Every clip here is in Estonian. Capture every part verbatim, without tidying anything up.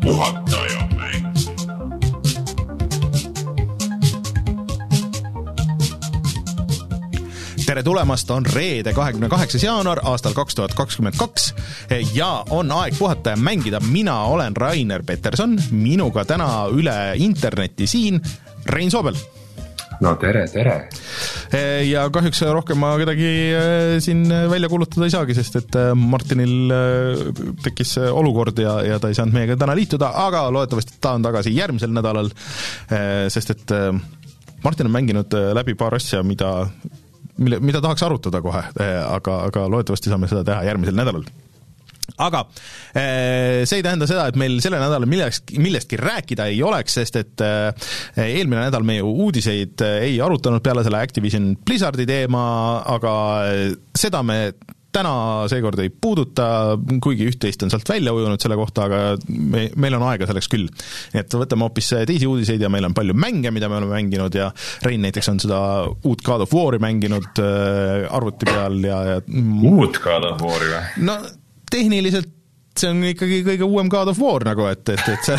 puhataja mäng. Tere tulemast, on reede kahekümne kaheksas jaanuar aastal kaks tuhat kakskümmend kaks ja on aeg puhata ja mängida. Mina olen Rainer Peterson, minuga täna üle interneti siin Rein Soobel. No tere, tere. Ja kahjuks rohkem ma kedagi siin välja kuulutada ei saagi, sest et Martinil tekkis olukord ja, ja ta ei saanud meiega täna liituda, aga loodetavasti ta on tagasi järgmisel nädalal, sest et Martin on mänginud läbi paar asja, mida Mille, mida tahaks arutada kohe, aga, aga loodetavasti saame seda teha järgmisel nädalal. Aga see ei tähenda seda, et meil selle nädalal millestki, millestki rääkida ei oleks, sest et eelmine nädal me ju uudiseid ei arutanud peale selle Activision Blizzardi teema, aga seda me täna seekord ei puuduta, kuigi üht-teist on sealt välja ujunud selle kohta, aga me, meil on aega selleks küll. Nii et võtame hoopis teisi uudiseid ja meil on palju mänge, mida me oleme mänginud ja Rein näiteks on seda uut God of War'i mänginud arvuti peal ja, ja uut God of War'i või? No tehniliselt see on ikkagi kõige uuem God of War nagu, et, et, et sa,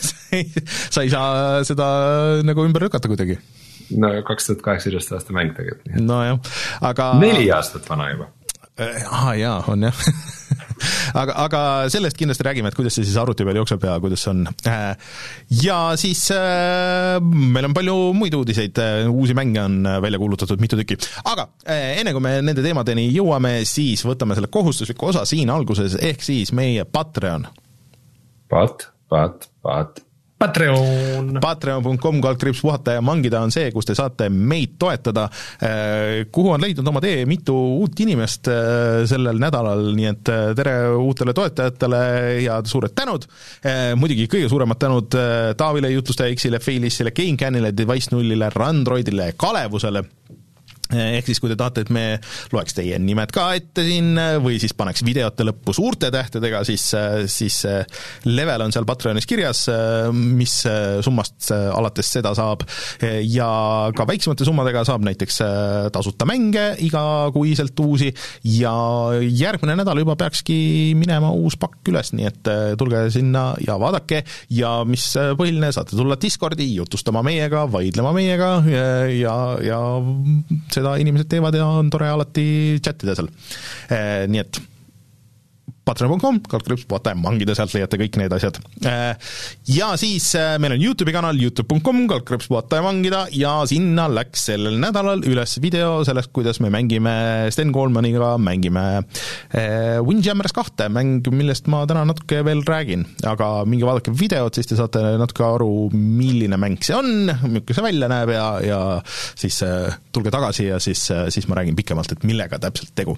sa ei saa seda nagu ümber lükata kuidagi. No kaks tuhat kaheksateist aasta mäng tegelikult. No jah, aga neli aastat vana juba. Ah, jaa, on jah. aga, aga sellest kindlasti räägime, et kuidas see siis arvuti peal jookseb ja kuidas on. Ja siis meil on palju muid uudiseid, uusi mänge on välja kuulutatud mitu tükki. Aga enne kui me nende teemadeni jõuame, siis võtame selle kohustusliku osa siin alguses, ehk siis meie Patreon. Pat, pat, pat. Patreon. Patreon punkt com kaldkriips puhata ja mangida on see, kus te saate meid toetada, kuhu on leidnud oma tee mitu uut inimest sellel nädalal, nii et tere uutele toetajatele ja suured tänud. Muidugi kõige suuremad tänud Taavile, Jutustaja X-ile, Failisile, GameCanile, Device nullile, Randroidile, Kalevusele. Ehk siis, kui te tahate, et me loeks teie nimed ka ette siin või siis paneks videote lõppu suurte tähtedega, siis, siis level on seal Patreonis kirjas, mis summast alates seda saab ja ka väiksemate summadega saab näiteks tasuta mänge igakuiselt uusi ja järgmine nädal juba peakski minema uus pakk üles, nii et tulge sinna ja vaadake ja mis põhiline, saate tulla Discordi, jutustama meiega, vaidlema meiega ja, ja, ja seda inimesed teevad ja on tore alati chattida seal. Nii et patreon punkt com, kaldkriips puhata ja mangida, sealt leiate kõik need asjad. Ja siis meil on YouTube'i kanal youtube punkt com, kaldkriips puhata ja mangida ja sinna läks sellel nädalal üles video sellest, kuidas me mängime Sten Koolmaniga, mängime Windjammers kahte, mäng, millest ma täna natuke veel räägin, aga minge vaadake videot, siis te saate natuke aru, milline mäng see on, milline see välja näeb ja, ja siis tulge tagasi ja siis, siis ma räägin pikemalt, et millega täpselt tegu.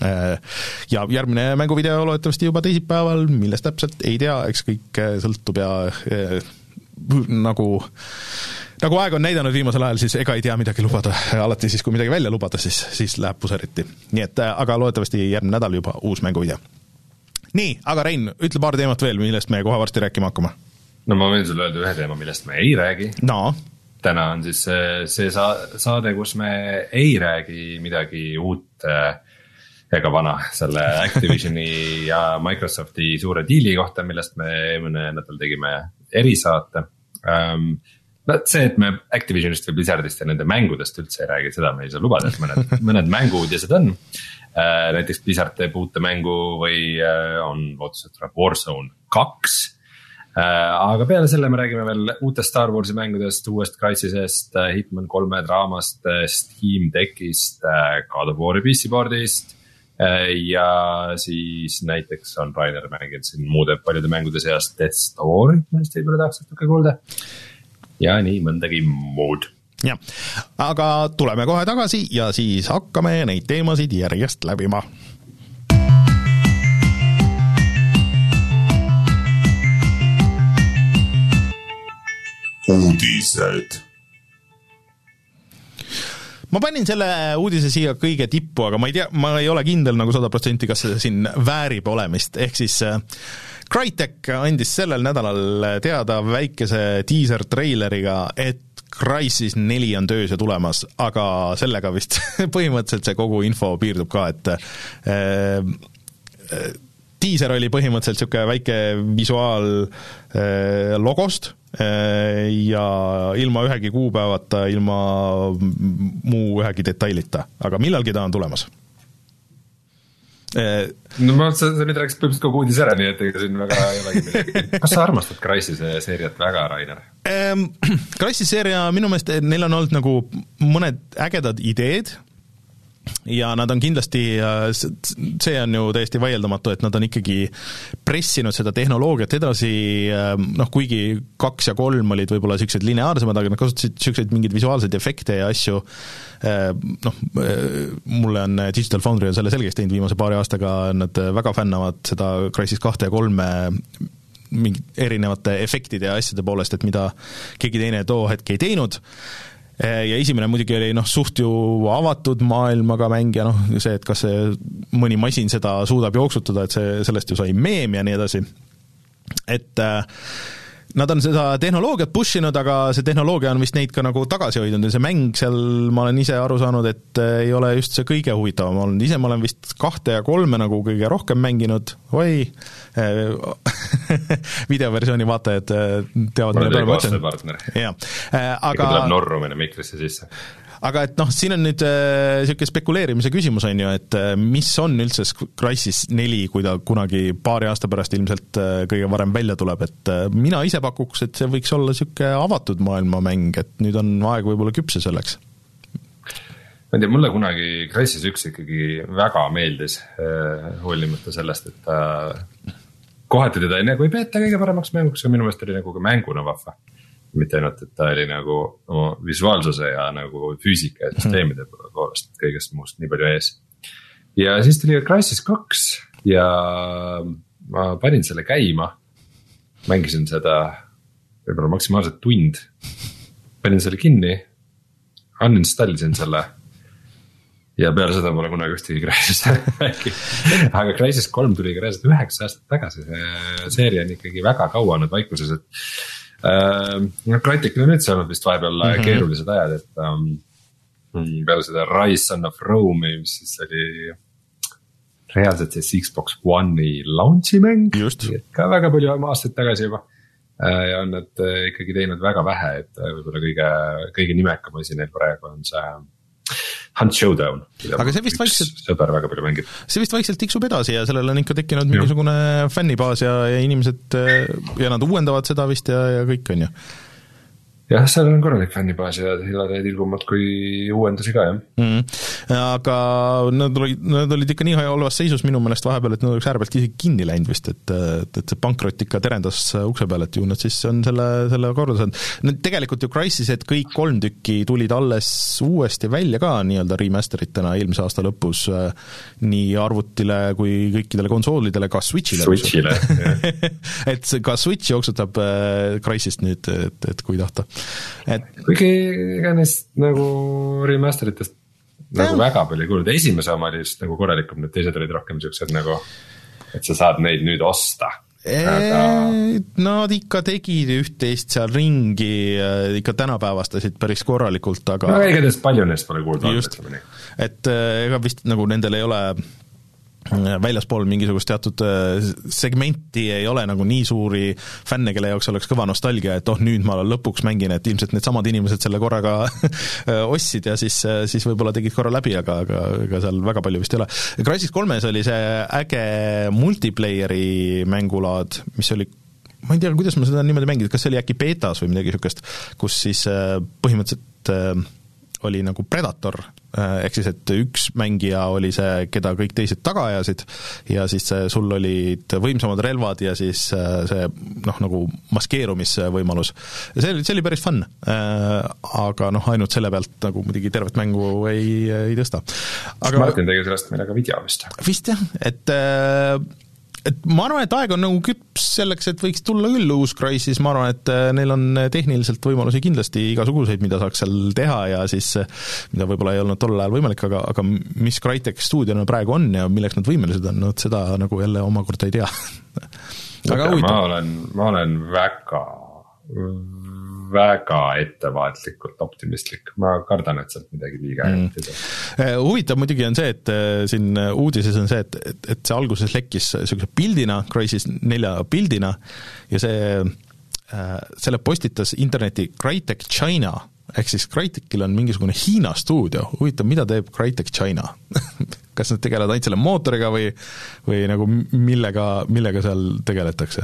Ja järgmine mänguvideo loodetavasti juba teisipäeval, millest täpselt ei tea, eks kõik sõltub ja eh, nagu, nagu aeg on näidanud viimasel ajal, siis ega ei tea midagi lubada. Alati siis, kui midagi välja lubada, siis, siis läheb puseriti. Nii et, aga loodetavasti järgmine nädal juba uus mänguvideo. Nii, aga Rein, ütle paar teemat veel, millest me kohe varsti rääkima hakkama. No ma võin sulle öelda ühe teema, millest me ei räägi. No. Täna on siis see, see saade, kus me ei räägi midagi uut ega vana selle Activisioni ja Microsofti suure diili kohta, millest me eelmine nädal tegime erisaate. Um, see, et me Activisionist või Blizzardist ja nende mängudest üldse ei räägi, seda me ei saa lubada, et mõned, mõned mänguudised on. Uh, näiteks Blizzard teeb uute mängu või uh, on lootus, et tuleb Warzone kaks. Uh, aga peale selle me räägime veel uutest Star Warsi mängudest, uuest Crysisest, uh, Hitman kolme draamast, uh, Steam Deckist, uh, God of War'i P C boardist. Ja siis näiteks on Rainer mänginud siin muude paljude mängude seast Death Story, millest ei tule tahaks natuke kuulda. Ja nii mõndagi muud. Ja, aga tuleme kohe tagasi ja siis hakkame neid teemasid järjest läbima. Uudised. Ma panin selle uudise siia kõige tippu, aga ma ei tea, ma ei ole kindel nagu sada protsenti, kas see siin väärib olemist. Ehk siis Crytek andis sellel nädalal teada väikese teaser traileriga, et Crysis neli on töös ja tulemas, aga sellega vist põhimõtteliselt see kogu info piirdub ka, et äh, diiser oli põhimõtteliselt niisugune väike visuaal äh, logost äh, ja ilma ühegi kuupäevata, ilma muu ühegi detailita, aga millalgi ta on tulemas. No ma, sa, sa nüüd rääkis põhimõtteliselt kogu uudis ära, nii et ega siin väga ei olegi midagi. Kas sa armastad Crysise seeriat väga, Rainer? Crysise seeria minu meelest, neil on olnud nagu mõned ägedad ideed ja nad on kindlasti, see on ju täiesti vaieldamatu, et nad on ikkagi pressinud seda tehnoloogiat edasi, noh kuigi kaks ja kolm olid võib-olla sellised lineaarsemad, aga nad kasutasid selliseid mingeid visuaalseid efekte ja asju, noh, mulle on Digital Foundry on selle selgeks teinud viimase paari aastaga, nad väga fännavad seda Crysis kahte ja kolme mingid erinevate efektide ja asjade poolest, et mida keegi teine too hetk ei teinud. Ja esimene muidugi oli noh, suht ju avatud maailmaga mäng ja noh, see, et kas see mõni masin seda suudab jooksutada, et see, sellest ju sai meem ja nii edasi. Et äh, nad on seda tehnoloogiat pushinud, aga see tehnoloogia on vist neid ka nagu tagasi hoidnud ja see mäng seal, ma olen ise aru saanud, et ei ole just see kõige huvitavam olnud. Ise ma olen vist kahte ja kolme nagu kõige rohkem mänginud, oi, videoversiooni vaatajad teavad, ma olen koostööpartner. Ja. Aga ikka tuleb norrumine mikrisse sisse. Aga et noh, siin on nüüd niisugune äh, spekuleerimise küsimus on ju, et äh, mis on üldse Crysis neli, kui ta kunagi paari aasta pärast ilmselt äh, kõige varem välja tuleb, et äh, mina ise pakuks, et see võiks olla niisugune avatud maailmamäng, et nüüd on aeg võib-olla küpse selleks. Ma ei tea, mulle kunagi Crysis üks ikkagi väga meeldis, äh, hoolimata sellest, et äh, kohati teda nagu ei peeta kõige paremaks mänguks, aga minu meelest oli nagu ka mänguna vahva. Mitte ainult, et ta oli nagu no, visuaalsuse ja nagu füüsika ja süsteemide poolest kõigest muust nii palju ees. Ja siis tuli Crysis kaks ja ma panin selle käima, mängisin seda võib-olla maksimaalselt tund, panin selle kinni, uninstallisin selle ja peale seda mulle kunagi ühtegi Crysis äkki. Aga Crysis kolm tuli ka reaalselt üheksa aastat tagasi, see seeria on ikkagi väga kaua nüüd vaikuses, et Uh, Crytekil on üldse olnud vist vahepeal mm-hmm. keerulised ajad, et um, peale seda Rise Son of Rome, mis siis oli reaalselt see Xbox One'i launchi mäng, ka väga palju aastaid tagasi juba uh, ja on nad uh, ikkagi teinud väga vähe, et uh, võib-olla kõige, kõige nimekam asi neil praegu on see Hunt Showdown, aga see vist vaikselt, sõber väga palju mängib. See vist vaikselt tiksub edasi ja sellel on ikka tekkinud mingisugune fännibaas ja, ja inimesed ja nad uuendavad seda vist ja, ja kõik on ju. Jah, seal on korralik fännibaas ja hilad ei tilbumalt kui uuendusi ka, jah. Mm. Aga nad olid, nad olid ikka nii halvas seisus minu meelest vahepeal, et nad oleks äärepealt isegi kinni läinud vist, et, et, et see pankrot ikka terendas ukse peal, et ju nad siis on selle, selle korda saanud. Nad tegelikult ju Crysis, et kõik kolm tükki tulid alles uuesti välja ka nii-öelda remasteritena eelmise aasta lõpus nii arvutile kui kõikidele konsoolidele, ka Switchile. Switchile, et ka Switch jooksutab Crysist nüüd, et, et kui tahta. Et... kuigi ega neist nagu remasteritest nagu ja. Väga palju ei kuulnud, esimese oma oli just nagu korralikum, need teised olid rohkem siuksed nagu, et sa saad neid nüüd osta. Aga... Nad ikka tegid üht-teist seal ringi, ikka tänapäevastasid päris korralikult, aga no igatahes palju neist pole kuulnud. Et ega vist nagu nendel ei ole väljaspool mingisugust teatud segmenti ei ole nagu nii suuri fänne, kelle jaoks oleks kõva nostalgia, et oh, nüüd ma lõpuks mängin, et ilmselt need samad inimesed selle korraga ostsid ja siis, siis võib-olla tegid korra läbi, aga, aga, aga seal väga palju vist ei ole. Crysis kolmes oli see äge multiplayeri mängulaad, mis oli, ma ei tea, kuidas ma seda niimoodi mängid, kas see oli äkki betas või midagi niisugust, kus siis põhimõtteliselt oli nagu Predator, ehk siis, et üks mängija oli see, keda kõik teised taga ajasid ja siis sul olid võimsamad relvad ja siis see noh, nagu maskeerumisvõimalus. See oli, see oli päris fun, aga noh, ainult selle pealt nagu muidugi tervet mängu ei, ei tõsta. Aga Martin tegi sellest meil aga video vist. Vist jah, et et ma arvan, et aeg on nagu küps selleks, et võiks tulla küll uus Crysis, ma arvan, et neil on tehniliselt võimalusi kindlasti igasuguseid, mida saaks seal teha ja siis, mida võib-olla ei olnud tollel ajal võimalik, aga, aga mis Crytek stuudiona praegu on ja milleks nad võimelised on, no seda nagu jälle omakorda ei tea. Aga okay, ma olen, ma olen väga, väga ettevaatlikult optimistlik, ma kardan, et sealt midagi liiga mm. ei huvitav muidugi on see, et siin uudises on see, et, et, et see alguses lekkis sellise pildina, Crysis nelja pildina ja see, selle postitas interneti Crytek China, ehk siis Crytekil on mingisugune Hiina stuudio, huvitav, mida teeb Crytek China kas nad tegelevad ainult selle mootoriga või, või nagu millega, millega seal tegeletakse?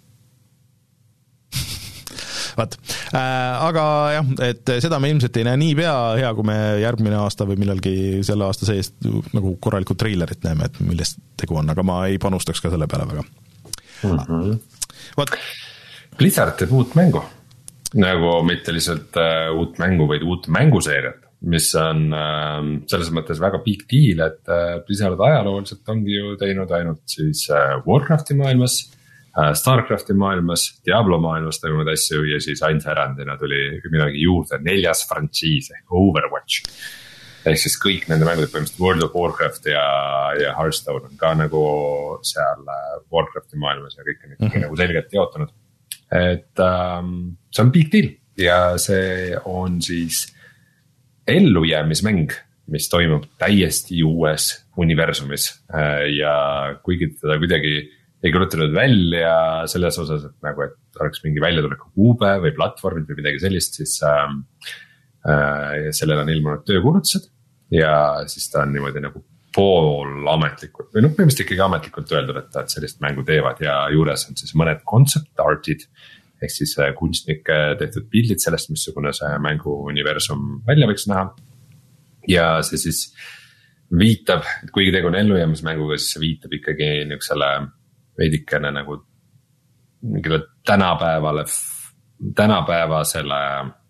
Vaat, äh, aga jah, et seda me ilmselt ei näe nii pea, hea kui me järgmine aasta või millalgi selle aasta sees nagu korralikult treilerit näeme, et millest tegu on, aga ma ei panustaks ka selle peale väga. Mm-hmm. Vaat. Blizzard teeb uut mängu, nagu mitte lihtsalt uh, uut mängu, vaid uut mänguseeriat, mis on uh, selles mõttes väga big deal, et uh, Blizzard ajalooliselt ongi ju teinud ainult siis uh, Warcrafti maailmas, uh, Starcrafti maailmas, Diablo maailmas toimunud asju ja siis ainsa erandina tuli midagi juurde, neljas frantsiis ehk Overwatch. Ehk siis kõik nende mängud, põhimõtteliselt World of Warcraft ja, ja Hearthstone on ka nagu seal uh, Warcrafti maailmas ja kõik on ikkagi mm-hmm. nagu selgelt jaotunud. Et um, see on big deal ja see on siis ellujäämismäng, mis toimub täiesti uues universumis ja kuigi teda kuidagi ei kulutanud välja selles osas, et nagu, et oleks mingi väljatuleku kuupäev või platvormid või midagi sellist, siis ähm, äh, sellel on ilmunud töökuulutused ja siis ta on niimoodi nagu pool ametlikult või noh, põhimõtteliselt ikkagi ametlikult öeldud, et, et sellist mängu teevad ja juures on siis mõned concept artid ehk siis kunstnike tehtud pildid sellest, missugune see mängu universum välja võiks näha. Ja see siis viitab, et kuigi tegu on ellujäämismänguga, siis see viitab ikkagi niisugusele veidikene nagu mingile tänapäevale, tänapäevasele,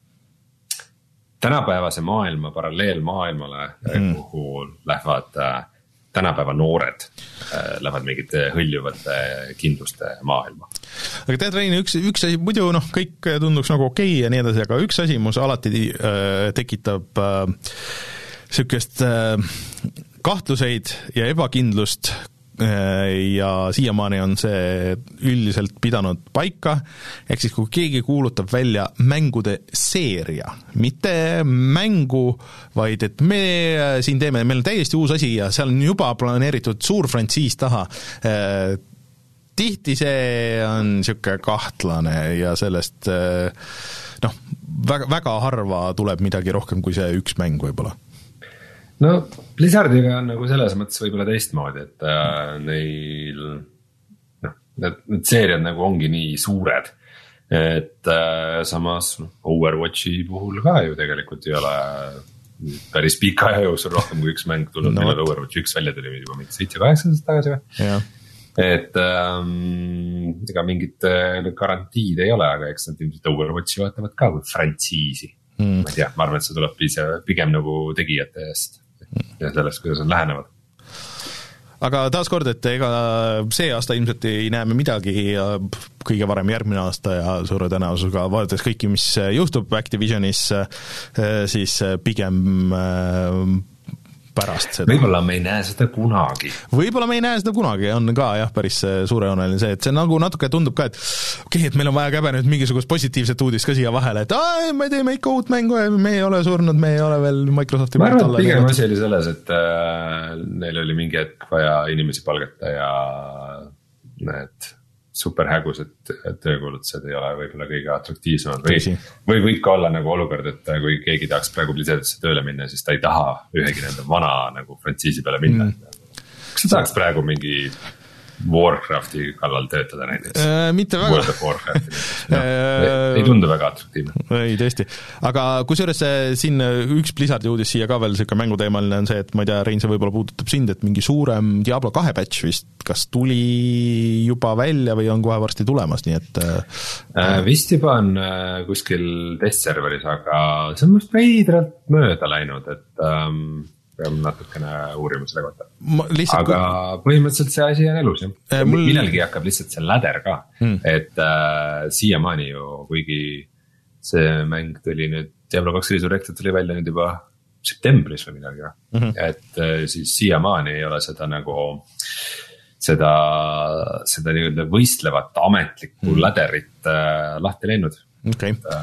tänapäevase maailma, paralleelmaailmale mm., kuhu lähevad tänapäeva noored, lähevad mingid hõljuvate kindluste maailma. Aga tead, Rein, üks, üks asi, muidu noh, kõik tunduks nagu okei ja nii edasi, aga üks asi mus alati äh, tekitab äh, sükest äh, kahtluseid ja ebakindlust ja siiamaani on see üldiselt pidanud paika, ehk siis kui keegi kuulutab välja mängude seeria, mitte mängu, vaid et me siin teeme, meil on täiesti uus asi ja seal on juba planeeritud suur frantsiis taha. Tihti see on niisugune kahtlane ja sellest noh, väga, väga harva tuleb midagi rohkem kui see üks mäng võib-olla. No Blizzardiga on nagu selles mõttes võib-olla teistmoodi, et äh, neil noh, need, need seeriad nagu ongi nii suured, et äh, samas no, Overwatchi puhul ka ju tegelikult ei ole päris pika aja jooksul rohkem kui üks mäng tulnud, no, millal Overwatch üks välja tuli juba mingi seitse kaheksa tagasi või? Et ähm, ega mingit garantiid ei ole, aga eks nad ilmselt Overwatchi vaatavad ka kui frantsiisi. Hmm. Ma ei tea, ma arvan, et see tuleb pigem nagu tegijate eest ja sellest, kuidas nad lähenevad. Aga taas kord, et ega see aasta ilmselt ei näe me midagi ja kõige varem järgmine aasta ja suure tõenäosusega vaadates kõiki, mis juhtub Activisionis, siis pigem pärast seda. Võib-olla me ei näe seda kunagi. Võib-olla me ei näe seda kunagi, on ka jah, päris suurejooneline see, et see nagu natuke tundub ka, et okei, okay, et meil on vaja käbe nüüd mingisugust positiivset uudist ka siia vahele, et aah, me teeme ikka uut mängu ja me ei ole surnud, me ei ole veel Microsofti ma arvan, et pigem asi oli selles, et äh, neil oli mingi hetk vaja inimesi palgata ja need superhägused töökuulutused ei ole võib-olla kõige atraktiivsemad või, või võib ka olla nagu olukord, et kui keegi tahaks praegu Blizzardisse tööle minna, siis ta ei taha ühegi nende vana nagu frantsiisi peale minna mm. Kas sa tahaks praegu mingi Warcrafti kallal töötada näiteks? Äh, mitte väga. World of Warcrafti no, ei, ei tundu väga atraktiivne. Ei, tõesti. Aga kusjuures siin üks Blizzardi uudis siia ka veel selline mänguteemaline on see, et ma ei tea, Rein, see võib-olla puudutab sind, et mingi suurem Diablo kahe patch vist, kas tuli juba välja või on kohe varsti tulemas, nii et äh, vist juba on äh, kuskil testserveris, aga see on must veidralt mööda läinud, et ähm, peame natukene uurima selle kohta. Lihtsalt... Aga põhimõtteliselt see asi on elus jah. Äh, mul... Millalgi hakkab lihtsalt see ladder ka, hmm. et äh, siiamaani ju, kuigi see mäng tuli nüüd, Diablo kaks Resurrected tuli välja nüüd juba septembris või midagi, mm-hmm. et äh, siis siiamaani ei ole seda nagu seda, seda nii-öelda võistlevat ametlikku hmm. ladderit äh, lahti läinud. Okay.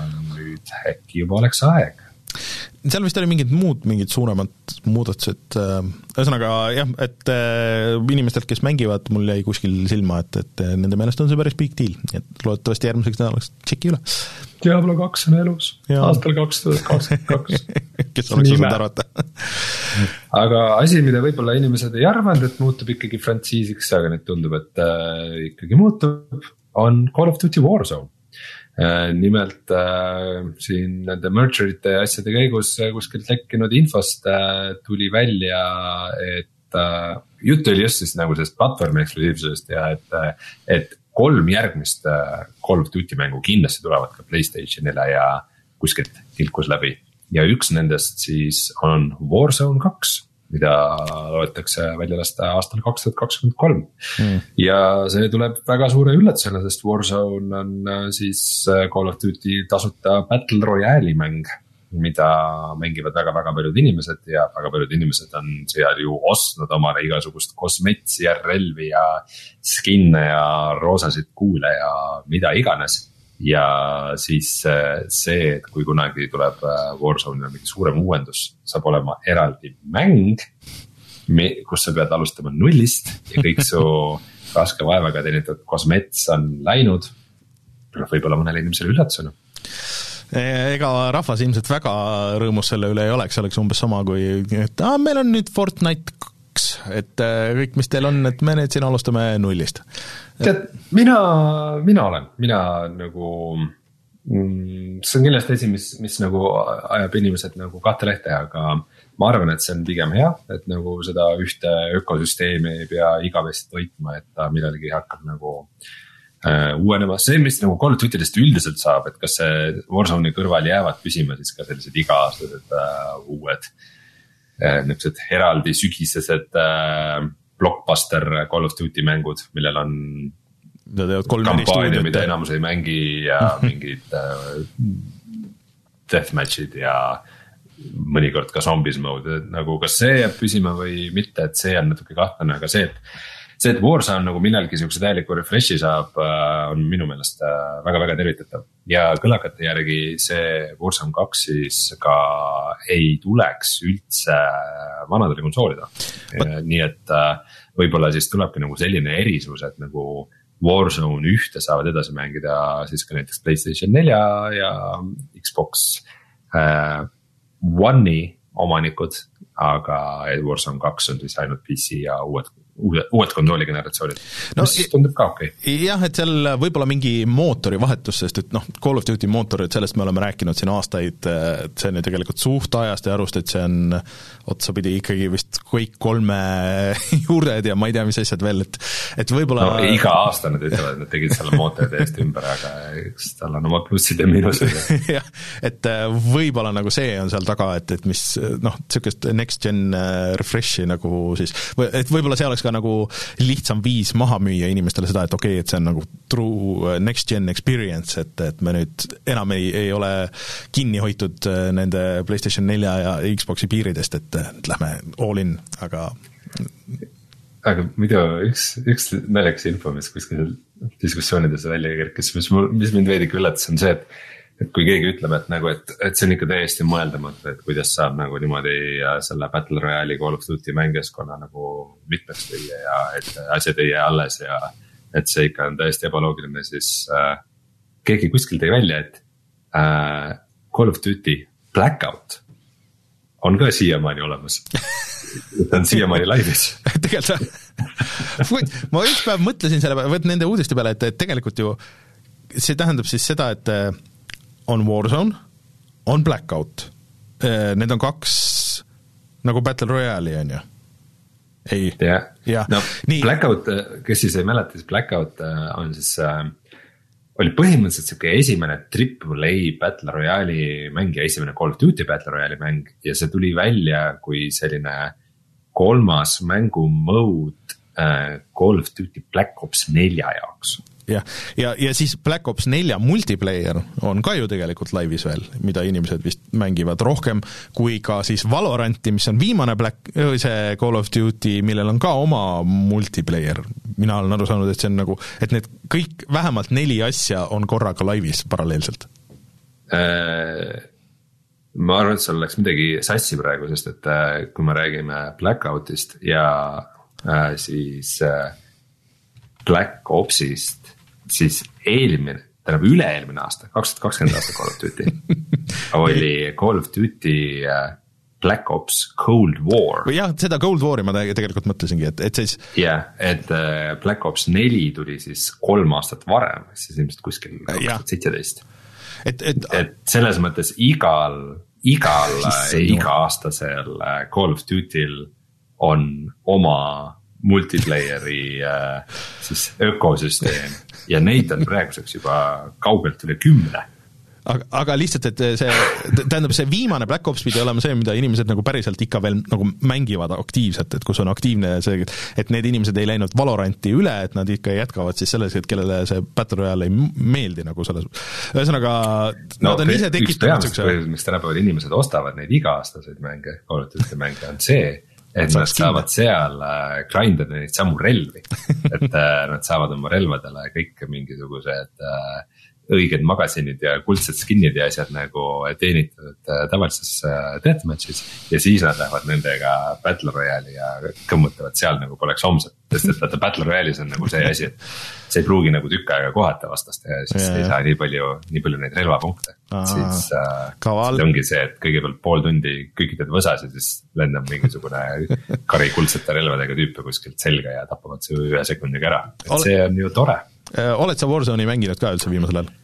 nüüd äkki juba oleks aeg. Seal vist oli mingid muud, mingid suuremad muudatused, ühesõnaga jah, et inimestelt, kes mängivad, mul jäi kuskil silma, et, et nende meelest on see päris big deal, et loodetavasti järgmiseks nädalaks tšeki üle. Diablo kaks on elus, ja. Aastal kaks tuhat kakskümmend kaks. Kes oleks osanud arvata. Aga asi, mida võib-olla inimesed ei arvanud, et muutub ikkagi frantsiisiks, aga nüüd tundub, et äh, ikkagi muutub, on Call of Duty Warzone. Äh, nimelt äh, siin nende mergerite ja asjade käigus kuskilt lekkinud infost äh, tuli välja, et äh, jutt oli just siis nagu sellest platvormi eksklusiivsusest ja et, et kolm järgmist äh, Call of Duty mängu kindlasti tulevad ka PlayStationile ja kuskilt tilkus läbi. Ja üks nendest siis on Warzone kaks, mida loetakse välja lasta aastal kaks tuhat kakskümmend kolm mm. ja see tuleb väga suure üllatusena, sest Warzone on siis Call of Duty tasuta Battle Royale'i mäng, mida mängivad väga-väga paljud inimesed ja väga paljud inimesed on seal ju ostnud omale igasugust kosmetsi ja relvi ja skinne ja roosasid kuule ja mida iganes. Ja siis see, et kui kunagi tuleb Warzone'ile mingi suurem uuendus, saab olema eraldi mäng, kus sa pead alustama nullist ja kõik su raske vaevaga teenitud kosmets on läinud. Võib-olla mõnele inimesele üllatusena. Ega rahvas ilmselt väga rõõmus selle üle ei oleks, oleks umbes sama kui, et ah, meil on nüüd Fortnite kaks, et kõik, mis teil on, et me nüüd siin alustame nullist. Tead, mina, mina olen, mina nagu, mm, see on kindlasti asi, mis, mis nagu ajab inimesed nagu kahte lehte, aga ma arvan, et see on pigem hea, et nagu seda ühte ökosüsteemi ei pea igavesti toitma, et ta millelegi hakkab nagu uh, uuenema. See, mis nagu Call of Duty'dest üldiselt saab, et kas see Warzone'i kõrval jäävad püsima siis ka sellised iga-aastased uh, uued uh, niisugused eraldi sügisesed uh, blockbuster Call of Duty mängud, millel on kampaania, mida enamus ei mängi ja mingid uh, deathmatchid ja mõnikord ka zombies mode, nagu kas see jääb püsima või mitte, et see on natuke kahtlane, aga see, et see, et Warzone nagu millalgi siukse täieliku refreshi saab, on minu meelest väga-väga tervitatav. Ja kõlakate järgi see Warzone kaks siis ka ei tuleks üldse vanadele konsoolida. Nii et võib-olla siis tulebki nagu selline erisus, et nagu Warzone ühte saavad edasi mängida siis ka näiteks PlayStation nelja ja Xbox One'i omanikud, aga Warzone kaks on siis ainult P C ja uued uued, uued konsooli generatsioonid, no, mis tundub ka okei okay. Jah, et seal võib-olla mingi mootori vahetus, sest et noh, Call of Duty mootorid, sellest me oleme rääkinud siin aastaid, et see on ju tegelikult suht ajast ja arust, et see on otsapidi ikkagi vist kõik kolme juured ja ma ei tea, mis asjad veel, et, et võib-olla no, iga aasta nad ütlevad, et nad tegid selle mootori täiesti ümber, aga eks tal on oma plussid ja miinused jah, et võib-olla nagu see on seal taga, et, et mis noh, niisugust next gen refreshi nagu siis, et võib-olla see oleks ka nagu lihtsam viis maha müüa inimestele seda, et okei okay,, et see on nagu true next gen experience, et, et me nüüd enam ei, ei ole kinni hoitud nende PlayStation nelja ja Xboxi piiridest, et, et lähme all in, aga aga mida üks, üks naljakas info, mis kuskil diskussioonides välja kerkis, mis, mis mind veidike üllatas, on see, et et kui keegi ütleb, et nagu, et, et see on ikka täiesti mõeldamatu, et kuidas saab nagu niimoodi selle Battle Royale'i Call of Duty mängijaskonna nagu mitmeks lüüa ja et asjad ei jää alles ja et see ikka on täiesti ebaloogiline, siis äh, keegi kuskil tõi välja, et äh, Call of Duty Blackout on ka siiamaani olemas. et on siiamaani laivis. tegelikult ma üks päev mõtlesin selle peale, võt nende uudiste peale, et, et tegelikult ju see tähendab siis seda, et on Warzone, on Blackout. Need on kaks nagu Battle Royale'i, on ju? Ei. jah, ja. No, nii. Blackout, kes siis ei mäleta, siis Blackout on siis, äh, oli põhimõtteliselt siuke esimene triple A Battle Royale'i mäng ja esimene Call of Duty Battle Royale'i mäng ja see tuli välja kui selline kolmas mängu mode äh, Call of Duty Black Ops nelja jaoks. Ja, ja, ja siis Black Ops nelja multiplayer on ka ju tegelikult laivis veel, mida inimesed vist mängivad rohkem kui ka siis Valoranti, mis on viimane Black, see Call of Duty, millel on ka oma multiplayer. Mina olen aru saanud, et see on nagu, et need kõik vähemalt neli asja on korraga laivis paralleelselt. ma arvan, et seal läks midagi sassi praegu, sest et kui me räägime Blackoutist ja äh, siis äh, Black Opsist, siis eelmine, tähendab üle-eelmine aasta, kaks tuhat kakskümmend aasta Call of Duty oli Call of Duty äh, Black Ops Cold War. Või jah, seda Cold War'i ma tegelikult mõtlesingi, et, et siis jah, et äh, Black Ops neli tuli siis kolm aastat varem, siis ilmselt kuskil kaks tuhat seitseteist. Et, et, et selles mõttes igal, igal, iga aastasel Call of Duty'l on oma multiplayeri siis ökosüsteem ja neid on praeguseks juba kaugelt üle kümne. Aga, aga lihtsalt, et see, tähendab see viimane Black Ops pidi olema see, mida inimesed nagu päriselt ikka veel nagu mängivad aktiivselt, et kus on aktiivne see, et need inimesed ei läinud Valoranti üle, et nad ikka jätkavad siis selles, et kellele see Battle Royale ei meeldi nagu selles. Ühesõnaga, no, nad on ise tekitanud üks põhjus, miks tänapäeval inimesed ostavad neid iga-aastaseid mänge, koolutuse mänge, on see, et nad saavad seal grindida neid samu relvi, et nad saavad oma relvadele kõik mingisugused õiged magasinid ja kuldsed skinid ja asjad nagu teenitud tavalises deathmatchis ja siis nad lähevad nendega Battle Royale'i ja kõmmutavad seal nagu poleks homset, sest et vaata Battle Royale'is on nagu see asi, et see ei pruugi nagu tükk aega kohata vastast ja siis ja, ei saa nii palju, nii palju neid relvapunkte. Siis äh, ongi see, et kõigepealt pool tundi kõikidel võsas ja siis lendab mingisugune kari kuldsete relvadega tüüpe kuskilt selga ja tapavad see ühe sekundiga ära, et Ole... see on ju tore. Oled sa Warzone'i mänginud ka üldse viimasel ajal?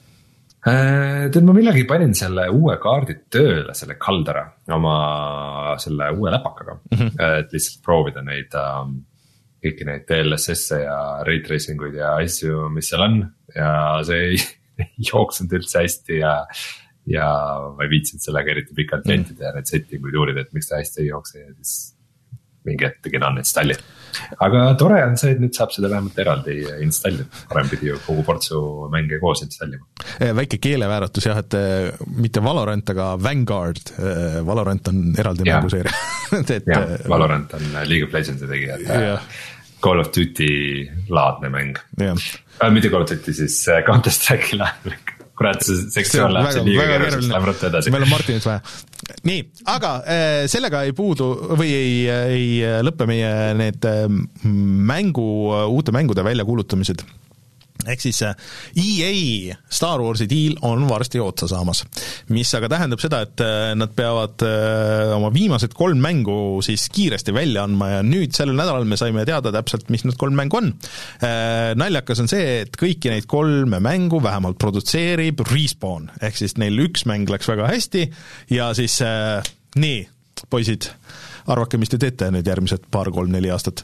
Tead, ma millegi panin selle uue kaardi tööle, selle Caldera oma selle uue läpakaga, mm-hmm. et lihtsalt proovida neid um, kõiki neid D L S S-e ja ray tracing uid ja asju, mis seal on ja see ei, ei jooksnud üldse hästi ja, ja ma ei viitsinud sellega eriti pikalt tentida mm. ja need settinguid uurida, et miks ta hästi ei jookse ja siis mingi hetk tegin uninstallid. Aga tore on see, et nüüd saab seda vähemalt eraldi installida. Varem pidi ju kogu portsu mänge koos installima. Väike keelevääratus jah, et mitte Valorant, aga Vanguard. Valorant on eraldi ja. mänguseeria. et, ja, Valorant on League of Legendsi tegijad. Call of Duty laadne mäng. Äh, mitte Call of Duty, siis Counter-Strike'i laadne mäng. Kurat, see sektsioon läheb see liiga keeruliseks, läheb rõtta edasi. Meil on Martinit vaja. Nii, aga äh, sellega ei puudu või ei, ei lõppe meie need äh, mängu, uute mängude väljakuulutamised. Ehk siis E A Star Warsi deal on varsti otsa saamas, mis aga tähendab seda, et nad peavad oma viimased kolm mängu siis kiiresti välja andma ja nüüd sellel nädalal me saime teada täpselt, mis need kolm mängu on. Naljakas on see, et kõiki neid kolme mängu vähemalt produtseerib Respawn, ehk siis neil üks mäng läks väga hästi ja siis nii, poisid, arvake, mis te teete nüüd järgmised paar, kolm, neli aastat.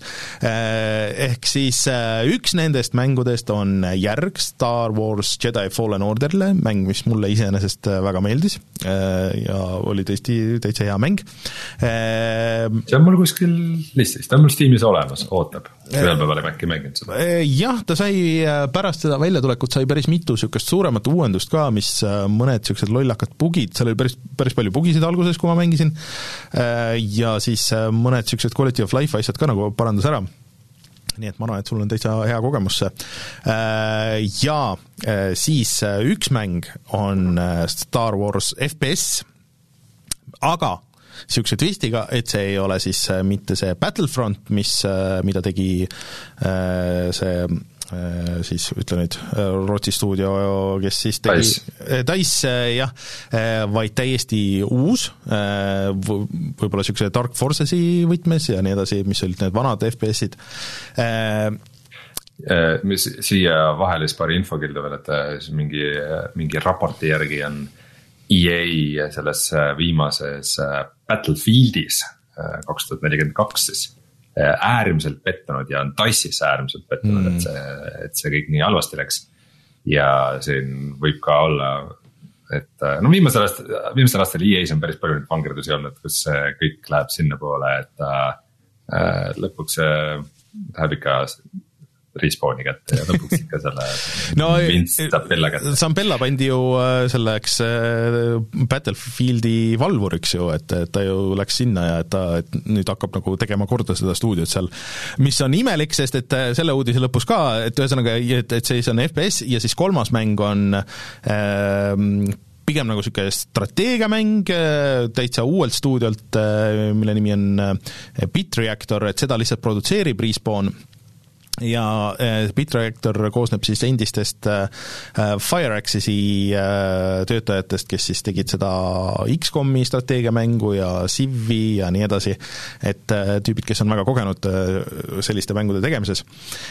Ehk siis üks nendest mängudest on järg Star Wars Jedi Fallen Orderile, mäng, mis mulle iseenesest väga meeldis ja oli tõesti täitsa hea mäng. See on mul kuskil listis, ta on mul Steamis olemas, ootab. Ühel päeval ei äkki mänginud seda. Jah, ta sai pärast seda väljatulekut sai päris mitu sükest suuremat uuendust ka, mis mõned süksed lollakad bugid, seal oli päris, päris palju bugisid alguses, kui ma mängisin ja siis mõned süksed quality of life asjad ka nagu parandas ära. Nii et ma arvan, et sul on täitsa hea kogemus. Ja siis üks mäng on Star Wars F P S, aga niisuguse twistiga, et see ei ole siis mitte see Battlefront, mis, mida tegi see siis ütle nüüd Rootsi stuudio, kes siis tegi DICE, jah, vaid täiesti uus, võib-olla niisuguse Dark Forcesi võtmes ja nii edasi, mis olid need vanad F P S-id. Mis siia vahelis paari infokildu veel, et mingi, mingi raporti järgi on E A selles viimases Battlefieldis kaks tuhat nelikümmend kaks siis äärmiselt pettunud ja on DICE'is äärmiselt pettunud, mm. et, see, et see kõik nii halvasti läks. Ja siin võib ka olla, et no viimasel aastal, viimasel aastal E A's on päris palju neid vangerdusi olnud, kus kõik läheb sinna poole, et äh, lõpuks läheb ikka Respawni kätte ja lõpuks ikka selle no, Vince Zampella kätte. Zampella pandi ju selleks Battlefieldi valvuriks ju, et, et ta ju läks sinna ja et ta et nüüd hakkab nagu tegema korda seda stuudiot seal, mis on imelik, sest et selle uudise lõpus ka, et ühesõnaga, et, et see on F P S ja siis kolmas mäng on ähm, pigem nagu niisugune strateegiamäng täitsa uuelt stuudiolt, mille nimi on Bitreactor, et seda lihtsalt produtseerib Respawn ja Bitreactor koosneb siis endistest FireAxis'i töötajatest, kes siis tegid seda X COM-i strateegiamängu ja Civi ja nii edasi, et tüübid, kes on väga kogenud selliste mängude tegemises.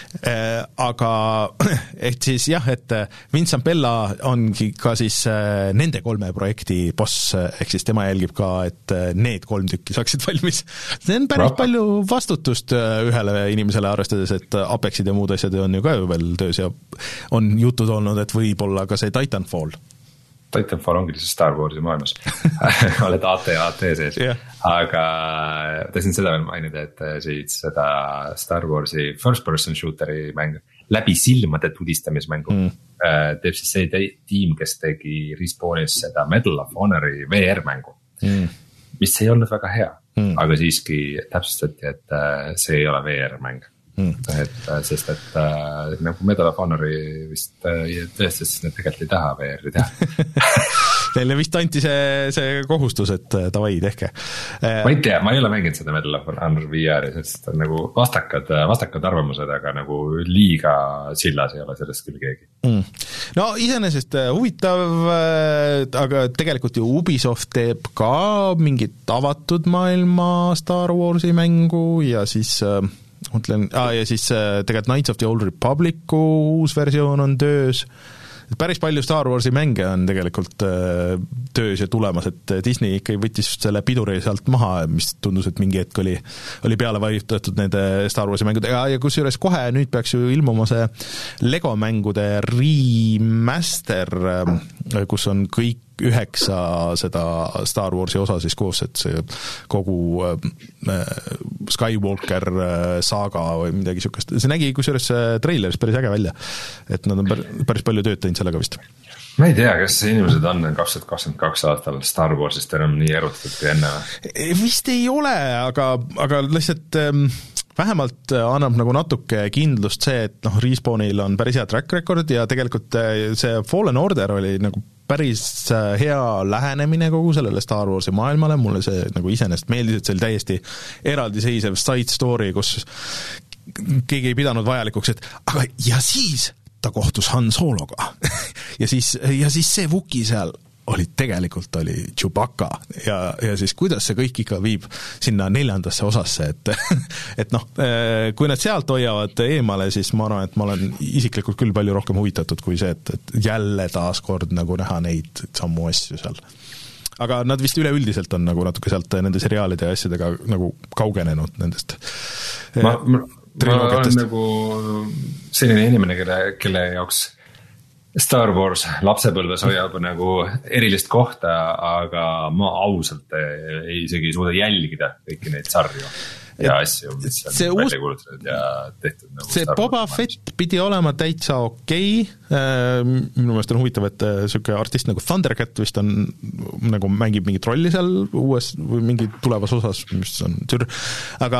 Aga et siis jah, et Vince Zampella ongi ka siis nende kolme projekti boss, ehk siis tema jälgib ka, et need kolm tükki saaksid valmis. See on päris palju vastutust ühele inimesele, arvestades, et Apexid ja muud asjad on ju ka ju veel töös ja on jutud olnud, et võib-olla ka see Titanfall. Titanfall ongi lihtsalt Star Warsi maailmas. oled A T A T sees yeah. Aga tahtsin seda veel mainida, et siis seda Star Warsi first person shooteri mäng läbi silmade tudistamismängu mm. teeb siis see tiim, kes tegi Respawnis seda Medal of Honori V R-mängu mm. mis ei olnud väga hea mm. aga siiski täpsustati, et see ei ole V R-mäng Mm. et sest, et äh, nagu Medal of Honori vist äh, tõestas, siis need tegelikult ei taha V R-i teha. Teile vist anti see, see kohustus, et davai, tehke. Ma ei tea, ma ei ole mänginud seda Medal of Honor V R-i, sest on nagu vastakad, vastakad arvamused, aga nagu liiga sillas ei ole sellest küll keegi. Mm. No iseenesest huvitav, aga tegelikult ju Ubisoft teeb ka mingit avatud maailma Star Warsi mängu ja siis mõtlen, ah, ja siis tegelikult Knights of the Old Republicu uus versioon on töös, päris palju Star Warsi mänge on tegelikult töös ja tulemas, et Disney ikka võttis selle piduri sealt maha, mis tundus, et mingi hetk oli, oli peale vajutatud nende Star Warsi mängudega ja kus juures kohe nüüd peaks ju ilmuma see Lego mängude remaster, kus on kõik üheksa seda Star Warsi osa siis koos, et see kogu Skywalker saaga või midagi sükest, see nägi kusjuures treileris päris äge välja, et nad on päris palju tööd teinud sellega vist. Ma ei tea, kas inimesed on kaks tuhat kakskümmend kaks aastal Star Warsist enam nii erutatud kui enne? Vist ei ole, aga, aga lihtsalt vähemalt annab nagu natuke kindlust see, et noh, Respawnil on päris hea track record ja tegelikult see Fallen Order oli nagu päris hea lähenemine kogu sellele Star Warsi maailmale, mulle see nagu iseenesest meeldis, et see oli täiesti eraldiseisev side story, kus keegi ei pidanud vajalikuks, et aga ja siis ta kohtus Han Sologa ja siis, ja siis see Wookie seal oli tegelikult oli Chewbacca ja, ja siis kuidas see kõik ikka viib sinna neljandasse osasse, et et noh, kui nad sealt hoiavad eemale, siis ma arvan, et ma olen isiklikult küll palju rohkem huvitatud kui see, et, et jälle taaskord nagu näha neid samu asju seal. Aga nad vist üleüldiselt on nagu natuke sealt nende seriaalide ja asjadega nagu kaugenenud nendest ma, ma, ma olen nagu selline inimene, kelle, kelle jaoks Star Wars lapsepõlves hoiab nagu erilist kohta, aga ma ausalt ei isegi suuda jälgida kõiki neid sarju ja asju, mis on välja kuulutatud ja tehtud nagu see Boba Fett pidi olema täitsa okei okay. Minu meelest on huvitav, et selline artist nagu Thundercat vist on nagu mängib mingit rolli seal uues või mingi tulevas osas, mis on tür, aga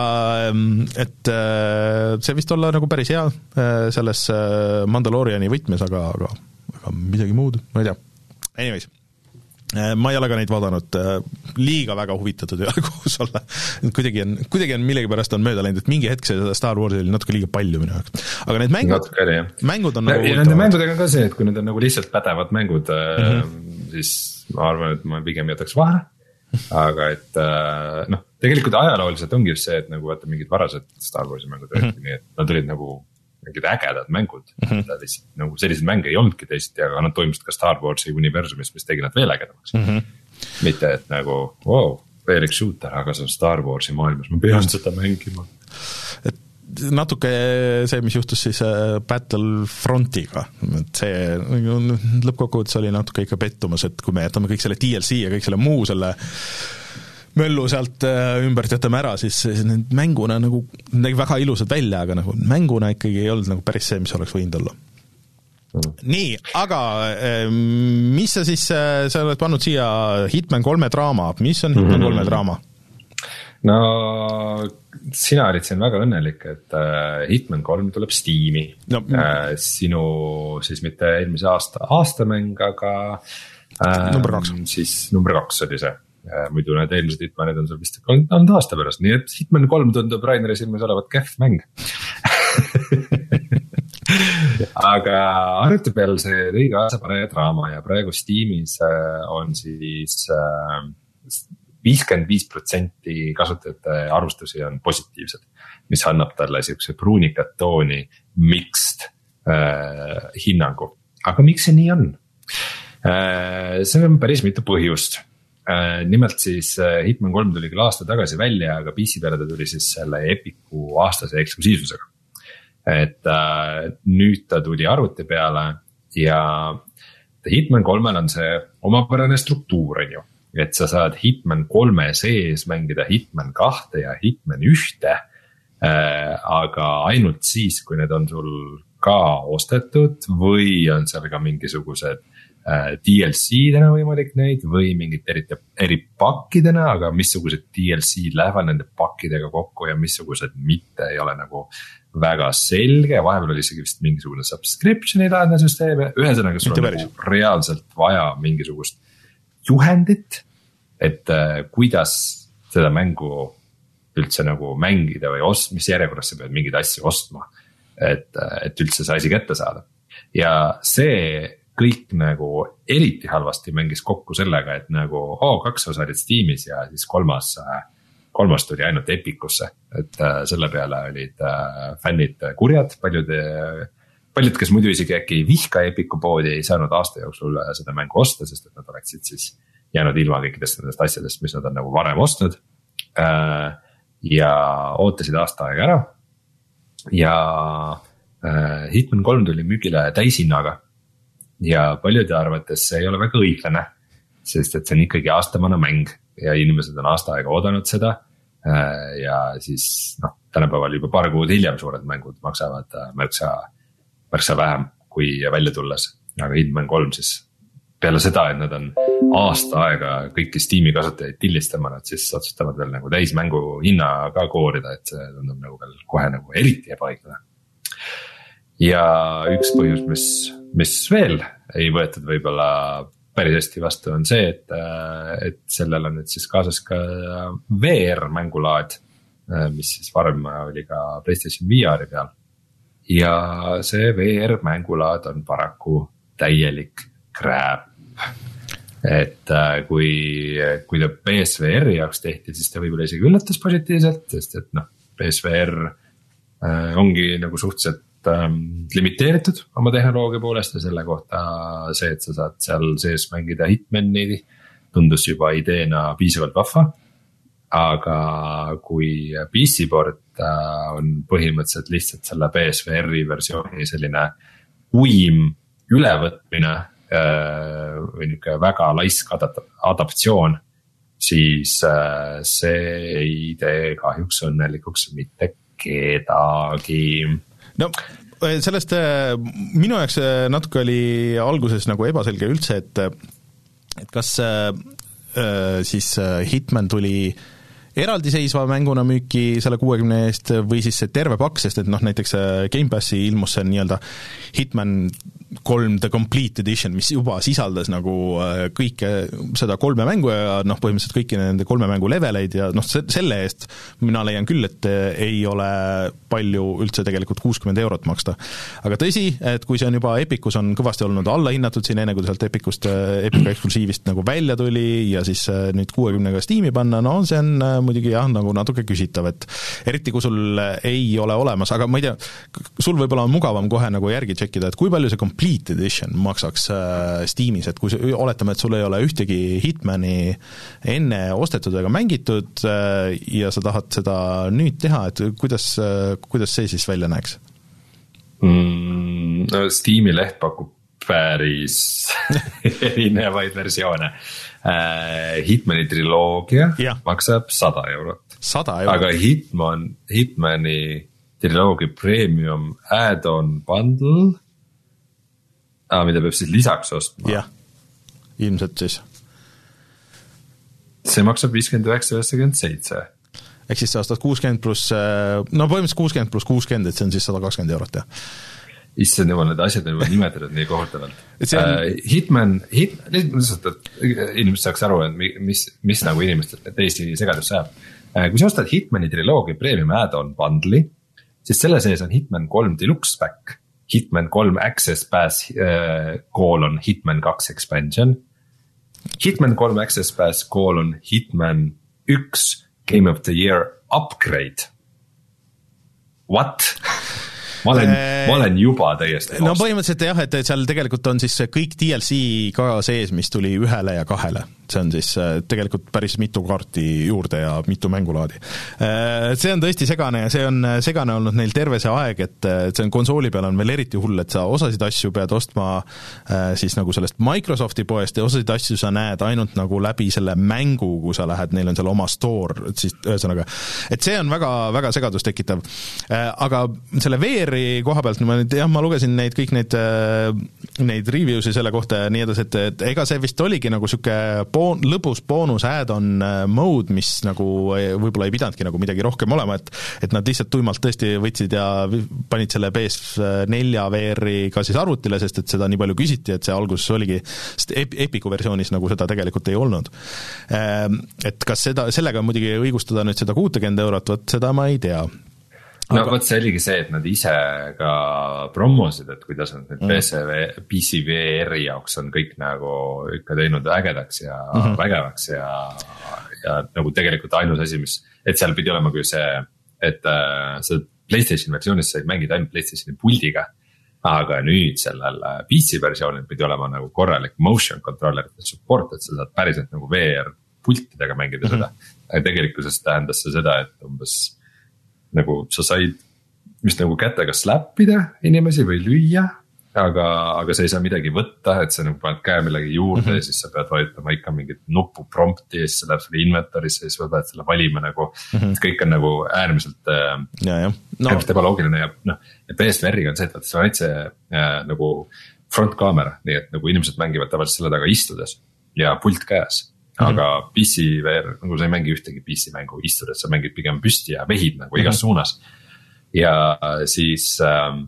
et see vist olla nagu päris hea selles Mandaloriani võtmes, aga, aga, aga midagi muud, ma ei tea. Anyways, ma ei ole ka neid vaadanud, liiga väga huvitatud ei ole koos olla, kuidagi on, kuidagi on millegi pärast on mööda läinud, et mingi hetk see Star Warsi oli natuke liiga palju minu jaoks, aga need mängud, oli, mängud on ja, nagu ja nende mängudega on ka see, et kui need on nagu lihtsalt pädevad mängud mm-hmm. siis ma arvan, et ma pigem jätaks vahele, aga et noh, tegelikult ajalooliselt ongi just see, et nagu vaata mingid varased Star Warsi mängud mm-hmm. nii, et nad olid nagu mingid ägedad mängud mm-hmm. lihtsalt, nagu selliseid mänge ei olnudki teisiti, aga nad toimusid ka Star Warsi universumis, mis tegi nad veel ägedamaks mm-hmm. mitte, et nagu wow, veel üks shooter, aga see on Star Warsi maailmas, ma pean seda mängima. Et natuke see, mis juhtus siis Battlefrontiga, et see lõppkokkuvõttes oli natuke ikka pettumus, et kui me jätame kõik selle D L C ja kõik selle muu selle möllu sealt ümbert jätame ära, siis need mänguna nagu nägi väga ilusad välja, aga nagu mänguna ikkagi ei olnud nagu päris see, mis oleks võinud olla. Mm. Nii, aga mis sa siis, sa oled pannud siia Hitman kolme draama, mis on Hitman kolme draama? No sina olid siin väga õnnelik, et Hitman kolm tuleb Steam'i no. Sinu siis mitte eelmise aasta aastamäng, aga number kaks. Siis number kaks oli see, muidu need eelmised Hitmanid on sul vist olnud aasta pärast, nii et Hitman kolm tundub Raineri silmas olevat kehv mäng. Aga arvuti peal see tõi kaasa pane draama ja praegu Steamis on siis viiskümmend viis protsenti kasutajate arvustusi on positiivsed, mis annab talle siukse pruunikat tooni mixed äh, hinnangu. Aga miks see nii on? Äh, see on päris mitu põhjust. Äh, nimelt siis äh, Hitman kolm tuli küll aasta tagasi välja, aga P C peale ta tuli siis selle Epicu aastase eksklusiivsusega. Et äh, nüüd ta tuli arvuti peale ja Hitman kolmel on see omapärane struktuur on ju. Et sa saad Hitman kolme sees mängida Hitman kahte ja Hitman ühte, äh, aga ainult siis, kui need on sul ka ostetud või on seal ka mingisugused äh, D L C-dena võimalik neid või mingid eri, eri pakkidena, aga missugused D L C lähevad nende pakkidega kokku ja missugused mitte ei ole nagu väga selge, vahepeal oli isegi vist mingisugune subscription'i laadne süsteem, ühesõnaga sul on nagu reaalselt vaja mingisugust juhendit, et äh, kuidas seda mängu üldse nagu mängida või ost-, mis järjekorras sa pead mingeid asju ostma, et, et üldse see asi kätte saada. Ja see kõik nagu eriti halvasti mängis kokku sellega, et nagu oh, kaks osa olid Steamis ja siis kolmas, kolmas tuli ainult Epicusse, et äh, selle peale olid äh, fännid kurjad, paljud Paljud, kes muidu isegi äkki vihka Epicu poodi, ei saanud aasta jooksul seda mängu osta, sest et nad oleksid siis jäänud ilma kõikidest nendest asjadest, mis nad on nagu varem ostnud. Ja ootasid aasta aega ära. Ja Hitman kolm tuli müügile täishinnaga. Ja paljude arvates see ei ole väga õiglane, sest et see on ikkagi aastamana mäng ja inimesed on aasta aega oodanud seda. Ja siis noh, tänapäeval juba paar kuud hiljem suured mängud maksavad märksa märksa vähem kui välja tulles, aga Hitman kolm siis peale seda, et nad on aasta aega kõiki Steam'i kasutajaid tillistamanud, siis otsustavad veel nagu täismängu hinna ka koorida, et see tundub nagu veel kohe nagu eriti ebaõiglane. Ja üks põhjus, mis, mis veel ei võetud võib-olla päris hästi vastu on see, et, et sellel on nüüd siis kaasas ka V R mängulaad, mis siis varem oli ka PlayStation V R-i peal. Ja see V R mängulaad on paraku täielik crap. Et kui, kui ta P S V R-i jaoks tehti, siis ta võib-olla isegi üllatas positiivselt, sest et noh, P S V R ongi nagu suhteliselt ähm, limiteeritud oma tehnoloogia poolest ja selle kohta see, et sa saad seal sees mängida Hitmani, tundus juba ideena piisavalt vahva. Aga kui P C port on põhimõtteliselt lihtsalt selle P S V R-i versiooni selline uim ülevõtmine või niisugune väga laisk adaptsioon, siis see ei tee kahjuks õnnelikuks mitte kedagi. No sellest minu jaoks natuke oli alguses nagu ebaselge üldse, et, et kas siis Hitman tuli eraldiseisva mänguna müüki selle kuuekümne eest või siis see terve pakk, sest et noh, näiteks Game Passi ilmus see nii-öelda Hitman kolm The Complete Edition, mis juba sisaldas nagu kõike seda kolme mängu ja noh, põhimõtteliselt kõiki nende kolme mängu leveleid ja noh, selle eest mina leian küll, et ei ole palju üldse tegelikult kuuskümmend eurot maksta. Aga tõsi, et kui see on juba Epicus on kõvasti olnud allahinnatud siin enne, kui sealt Epicust, Epica eksklusiivist nagu välja tuli ja siis nüüd kuuekümnega Steam'i panna, no see on muidugi jah, nagu natuke küsitav, et eriti kui sul ei ole olemas, aga ma ei tea, sul võib-olla on mugavam kohe nagu järgi tšekkida, et kui palju see Complete Edition maksaks Steamis, et kui oletame, et sul ei ole ühtegi Hitmani enne ostetud ega mängitud ja sa tahad seda nüüd teha, et kuidas, kuidas see siis välja näeks? Mm, no Steam'i leht pakub päris erinevaid versioone. Hitmani triloogia ja. Maksab sada eurot. sada eurot. Aga Hitman, Hitmani triloogia premium add-on bundle, ah, mida peab siis lisaks ostma. Jah, ilmselt siis. See maksab viiskümmend üheksa üheksakümmend seitse. Ehk siis sa ostad kuuskümmend pluss, no põhimõtteliselt kuuskümmend pluss kuuskümmend, et see on siis sada kakskümmend eurot, jah. issand jumal, need asjad on juba nimetatud nii kohutavalt. On... Uh, Hitman, hit, lihtsalt, et inimesed saaks aru, et mis, mis nagu inimesed teisi segadusse ajab. Uh, kui sa ostad Hitmani triloogia premium add-on bundle'i, siis selle sees on Hitman kolm Deluxe Pack, Hitman kolm Access Pass uh, colon Hitman kaks Expansion, Hitman kolm Access Pass colon Hitman üks Game of the Year Upgrade. What? Ma olen, ma olen juba täiesti no põhimõtteliselt jah, et seal tegelikult on siis kõik D L C ka sees, mis tuli ühele ja kahele. See on siis tegelikult päris mitu kaarti juurde ja mitu mängulaadi. See on tõesti segane ja see on segane olnud neil terve see aeg, et see on konsooli peal on veel eriti hull, et sa osasid asju pead ostma siis nagu sellest Microsofti poest ja osasid asju sa näed ainult nagu läbi selle mängu, kui sa lähed, neil on seal oma store, et siis ühesõnaga, et see on väga, väga segadust tekitav. Aga selle V R-i koha pealt, ma nüüd, jah, ma lugesin neid kõik neid, neid review'si selle kohta ja nii edasi, et, et ega see vist oligi nagu süke Boon, lõbus boonus add-on mode, mis nagu võib-olla ei pidanudki nagu midagi rohkem olema, et, et nad lihtsalt tuimalt tõesti võtsid ja panid selle P S neli V R-i ka siis arvutile, sest et seda nii palju küsiti, et see alguses oligi, sest Epicu versioonis nagu seda tegelikult ei olnud. Et kas seda, sellega muidugi õigustada nüüd seda kuutekümmend eurot, võt seda ma ei tea. No aga... võt see oligi see, et nad ise ka promosid, et kuidas nad nüüd mm. P C V R-i jaoks on kõik nagu ikka teinud ägedaks ja mm-hmm. vägevaks ja, ja nagu tegelikult ainus asi, mis, et seal pidi olema kui see, et äh, see PlayStation versioonis said mängida ainult PlayStationi puldiga, aga nüüd sellel P C versioonil pidi olema nagu korralik motion controller support, et sa saad päriselt nagu V R pultidega mängida mm-hmm. seda. Tegelikkuses tähendas see seda, et umbes nagu sa said vist nagu kätega slappida inimesi või lüüa, aga, aga sa ei saa midagi võtta, et sa nagu paned käe millegi juurde mm-hmm. ja siis sa pead vajutama ikka mingit nupu prompti ja siis sa läheb selle inventorisse ja siis sa pead selle valima nagu mm-hmm. kõik on nagu äärmiselt ja, ja. No. äärmiselt ebaloogiline ja noh, ja P S V R-iga on see, et see on see äh, nagu frontkaamera, nii et nagu inimesed mängivad tavaliselt selle taga istudes ja pult käes. Aga mm-hmm. P C V R, nagu sa ei mängi ühtegi P C mängu istudes, sa mängid pigem püsti ja vehid nagu igas mm-hmm. suunas. Ja siis äh,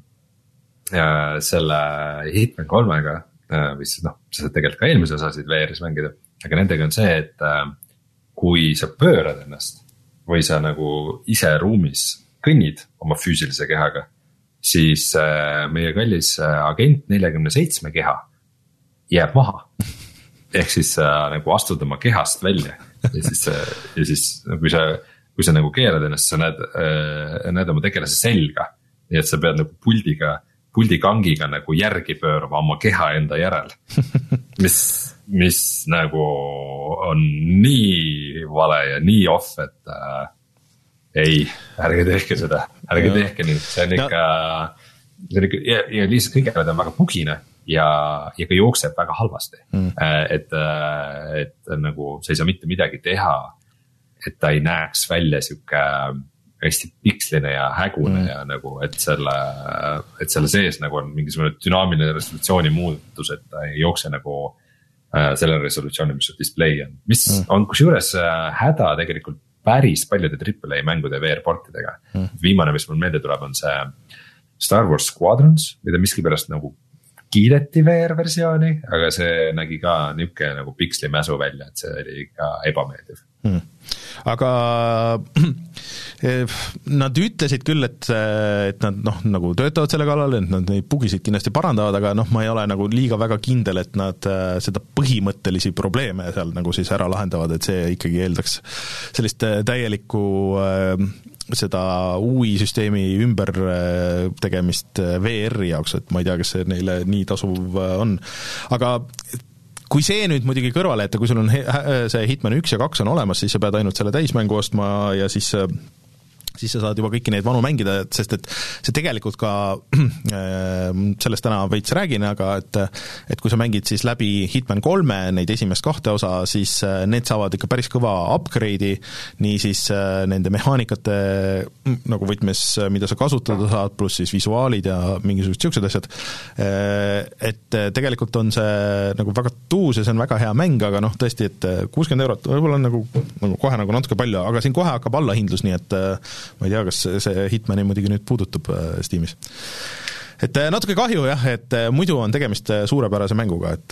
äh, selle Hitman kolmega, äh, või siis noh, sa saad tegelikult ka eelmise osasid V R-is mängida, aga nendega on see, et äh, kui sa pöörad ennast või sa nagu ise ruumis kõnnid oma füüsilise kehaga, siis äh, meie kallis äh, agent nelikümmend seitse keha jääb maha. Ehk siis sa nagu astud oma kehast välja ja siis, ja siis kui sa, kui sa nagu keerad ennast, sa näed, näed oma tegelase selga. Nii et sa pead nagu puldiga, puldikangiga nagu järgi pöörama oma keha enda järel. Mis, mis nagu on nii vale ja nii off, et äh, ei, ärge tehke seda, ärge tehke nii, see on ikka, see on ikka ja, ja lihtsalt kõigepealt on väga pugine. Ja, ja ka jookseb väga halvasti, mm. et, et nagu sa ei saa mitte midagi teha, et ta ei näeks välja siuke hästi piksline ja hägune mm. ja nagu, et selle, et selle sees nagu on mingisugune dünaamiline resolutsiooni muutus, et ta ei jookse nagu selle resolutsiooni, mis su display on, mis mm. on kusjuures häda tegelikult päris paljude triple A mängude V R-portidega. Mm. Viimane, mis mul meelde tuleb, on see Star Wars Squadrons, mida miskipärast nagu kiideti V R-versiooni, aga see nägi ka niuke nagu piksli mäsu välja, et see oli ka ebameeldiv. Hmm. Aga nad ütlesid küll, et, et nad noh, nagu töötavad selle kallal, et nad neid bugisid kindlasti parandavad, aga noh, ma ei ole nagu liiga väga kindel, et nad seda põhimõttelisi probleeme seal nagu siis ära lahendavad, et see ikkagi eeldaks sellist täielikku seda U I süsteemi ümber tegemist V R-i jaoks, et ma ei tea, kas see neile nii tasuv on. Aga kui see nüüd muidugi kõrvale, et kui sul on see Hitman üks ja kaks on olemas, siis sa pead ainult selle täismängu ostma ja siis siis sa saad juba kõiki neid vanu mängida, et sest et see tegelikult ka sellest täna veits räägin, aga et, et kui sa mängid siis läbi Hitman kolme neid esimest kahte osa, siis need saavad ikka päris kõva upgrade'i, nii siis nende mehaanikate nagu võtmes, mida sa kasutada saad, pluss siis visuaalid ja mingisugused siuksed asjad, et tegelikult on see nagu väga tuus ja see on väga hea mäng, aga noh, tõesti, et kuuskümmend eurot võib-olla on nagu, nagu kohe nagu natuke palju, aga siin kohe hakkab allahindlus, nii et ma ei tea, kas see Hitmani muidugi nüüd puudutab Steamis. et natuke kahju jah, et muidu on tegemist suurepärase mänguga, et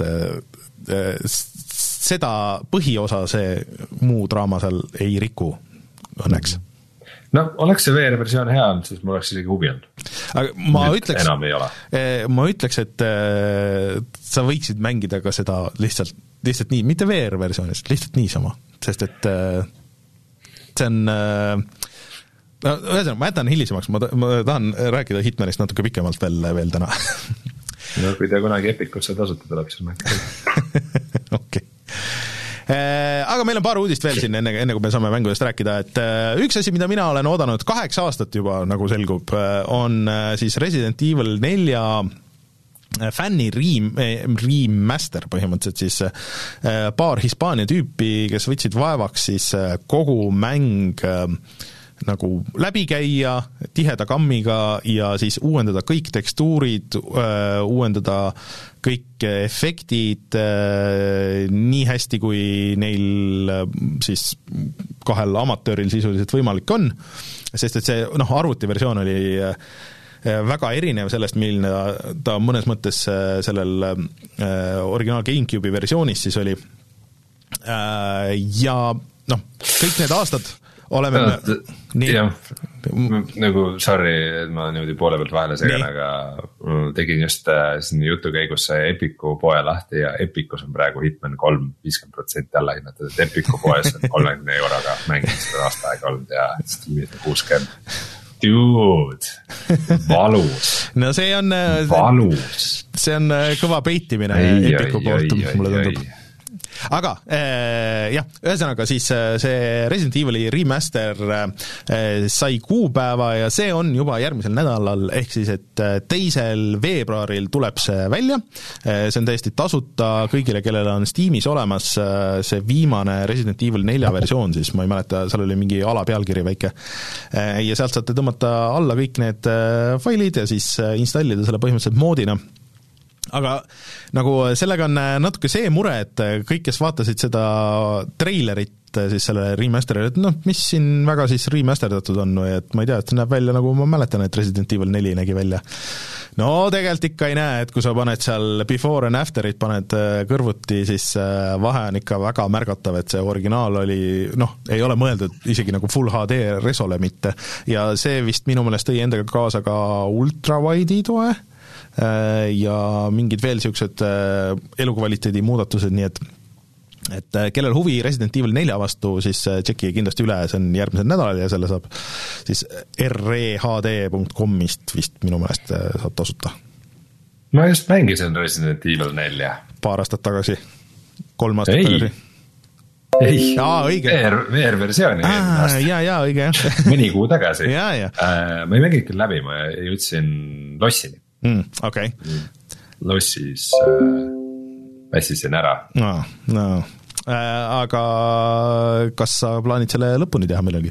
seda põhiosa see muu draama seal ei riku õnneks. No oleks see V R-versioon hea, siis mul oleks isegi huvi olnud. Aga ma Nüüd ütleks, enam ei ole. Ma ütleks, et sa võiksid mängida ka seda lihtsalt, lihtsalt nii, mitte V R-versioonis, lihtsalt niisama, sest et see on no, ühesõnaga, ma jätan hilisemaks, ma, ma tahan rääkida Hitmanist natuke pikemalt veel, veel täna. No kui ta kunagi Epicusse tasuta tuleb, siis ma okei. Aga meil on paar uudist veel siin, enne, enne kui me saame mängudest rääkida, et üks asi, mida mina olen oodanud kaheksa aastat juba, nagu selgub, on siis Resident Evil nelja fänni ream, remaster põhimõtteliselt siis paar Hispaania tüüpi, kes võtsid vaevaks siis kogu mäng nagu läbi käia tiheda kammiga ja siis uuendada kõik tekstuurid, uuendada kõik efektid nii hästi, kui neil siis kahel amatööril sisuliselt võimalik on, sest et see noh, arvutiversioon oli väga erinev sellest, milline ta mõnes mõttes sellel originaal GameCube'i versioonis siis oli. Ja noh, kõik need aastad oleme no, nii jah, nagu sorry, et ma niimoodi poole pealt vahele segan, aga tegin just siin jutu käigus Epicu poe lahti ja Epicus on praegu Hitman kolm viiskümmend protsenti alla hinnatud, et Epicu poes on kolmekümne euroga mängid seda aasta aega olnud ja Steamis on kuuskümmend. Dude, valus. No see on valus. See on kõva peitimine Epicu poolt, mulle tundub. Aga äh, jah, ühesõnaga siis see Resident Evil'i remaster äh, sai kuupäeva ja see on juba järgmisel nädalal, ehk siis et teisel veebruaril tuleb see välja. Äh, see on täiesti tasuta kõigile, kellel on Steamis olemas äh, see viimane Resident Evil nelja versioon, siis ma ei mäleta, seal oli mingi alapealkiri väike. Äh, ja sealt saate tõmmata alla kõik need äh, failid ja siis äh, installida selle põhimõtteliselt moodina. Aga nagu sellega on natuke see mure, et kõik, kes vaatasid seda treilerit siis selle remasteril, et noh, mis siin väga siis remasterdatud on, või et ma ei tea, et see näeb välja nagu ma mäletan, et Resident Evil neli nägi välja. No tegelikult ikka ei näe, et kui sa paned seal before and afterit, paned kõrvuti, siis vahe on ikka väga märgatav, et see originaal oli, noh, ei ole mõeldud isegi nagu full H D resole mitte, ja see vist minu meelest tõi endaga kaasa ka ultrawide'i toe, ja mingid veel siuksed elukvaliteedi muudatused, nii et et kellel huvi Resident Evil nelja vastu, siis tšeki kindlasti üle, see on järgmisel nädalal ja selle saab siis r e h d punkt comist vist minu meelest saab tasuta. Ma just mängisin Resident Evil nelja. Paar aastat tagasi, kolm aastat ei. tagasi. Ei, Aa, õige. V R-versiooni. Jaa, jaa, õige. Mõni kuu tagasi. Jaa, jaa. Ma ei mängi küll läbi, ma jõudsin lossini. Mm, okei. Okay. Lossis äh, pässisin ära. No, no. Äh, aga kas sa plaanid selle lõpuni teha millalgi?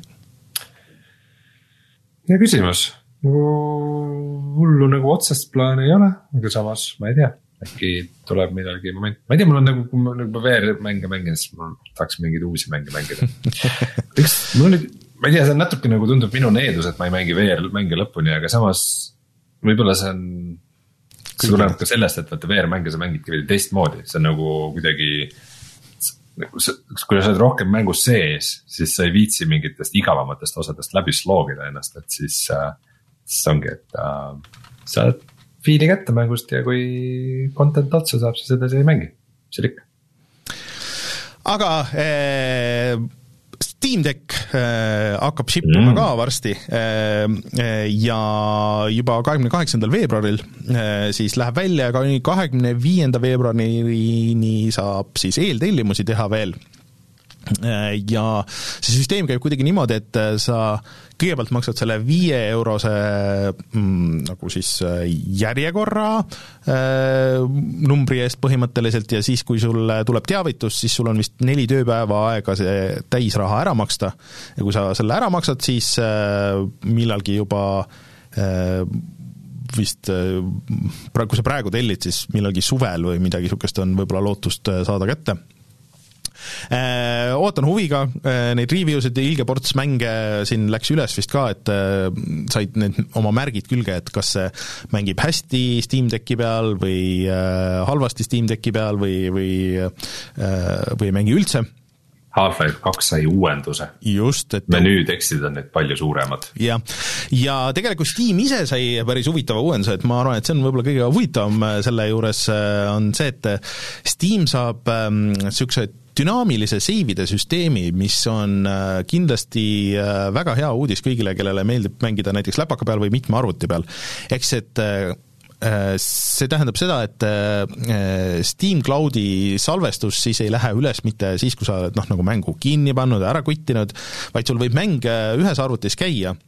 Ja küsimus. Nagu hullu nagu otsest plaani ei ole, aga samas ma ei tea. Äkki tuleb midagi moment. Ma ei tea, mul on nagu, kui ma nagu V R-mänge mängin, siis mul tahaks mingeid uusi mänge mängida. Üks, mul oli, ma ei tea, see on natuke nagu tundub minu needus, et ma ei mängi V R-mänge lõpuni, aga samas võib-olla see on, see tuleb ka sellest, et võtta V R-mänge sa mängidki veel teistmoodi, see on nagu kuidagi, kui sa oled rohkem mängus sees, siis sa ei viitsi mingitest igavamatest osadest läbi sloogida ennast, et siis, siis ongi, et uh, sa oled fiili kätte mängust ja kui content otsa saab, siis seda sa ei mängi, see ikka. Aga ee... Steam Deck äh, hakkab shippuma mm. ka varsti äh, ja juba kahekümne kaheksandal veebruaril äh, siis läheb välja, kahekümne viienda veebruarini saab siis eeltellimusi teha veel äh, ja see süsteem käib kuidagi niimoodi, et sa kõigepealt maksad selle viie eurose mm, nagu siis järjekorra äh, numbri eest põhimõtteliselt ja siis, kui sul tuleb teavitus, siis sul on vist neli tööpäeva aega see täisraha ära maksta ja kui sa selle ära maksad, siis äh, millalgi juba äh, vist äh, kui sa praegu tellid, siis millalgi suvel või midagi sukest on võib-olla lootust saada kätte. Ootan huviga, neid review'sid ilge ports mänge siin läks üles vist ka, et said need oma märgid külge, et kas see mängib hästi Steam Decki peal või halvasti Steam Decki peal või, või, või ei mängi üldse. Half-Life kaks sai uuenduse. Just, et menüütekstid on need palju suuremad. Ja, ja tegelikult Steam ise sai päris huvitava uuenduse, et ma arvan, et see on võib-olla kõige huvitavam selle juures on see, et Steam saab ähm, niisuguse dünaamilise seivide süsteemi, mis on äh, kindlasti äh, väga hea uudis kõigile, kellele meeldib mängida näiteks läpaka peal või mitme arvuti peal. Eks et äh, see tähendab seda, et Steam Cloudi salvestus siis ei lähe üles mitte siis, kui sa oled noh, nagu mängu kinni pannud ja ära kuttinud, vaid sul võib mäng ühes arvutis käia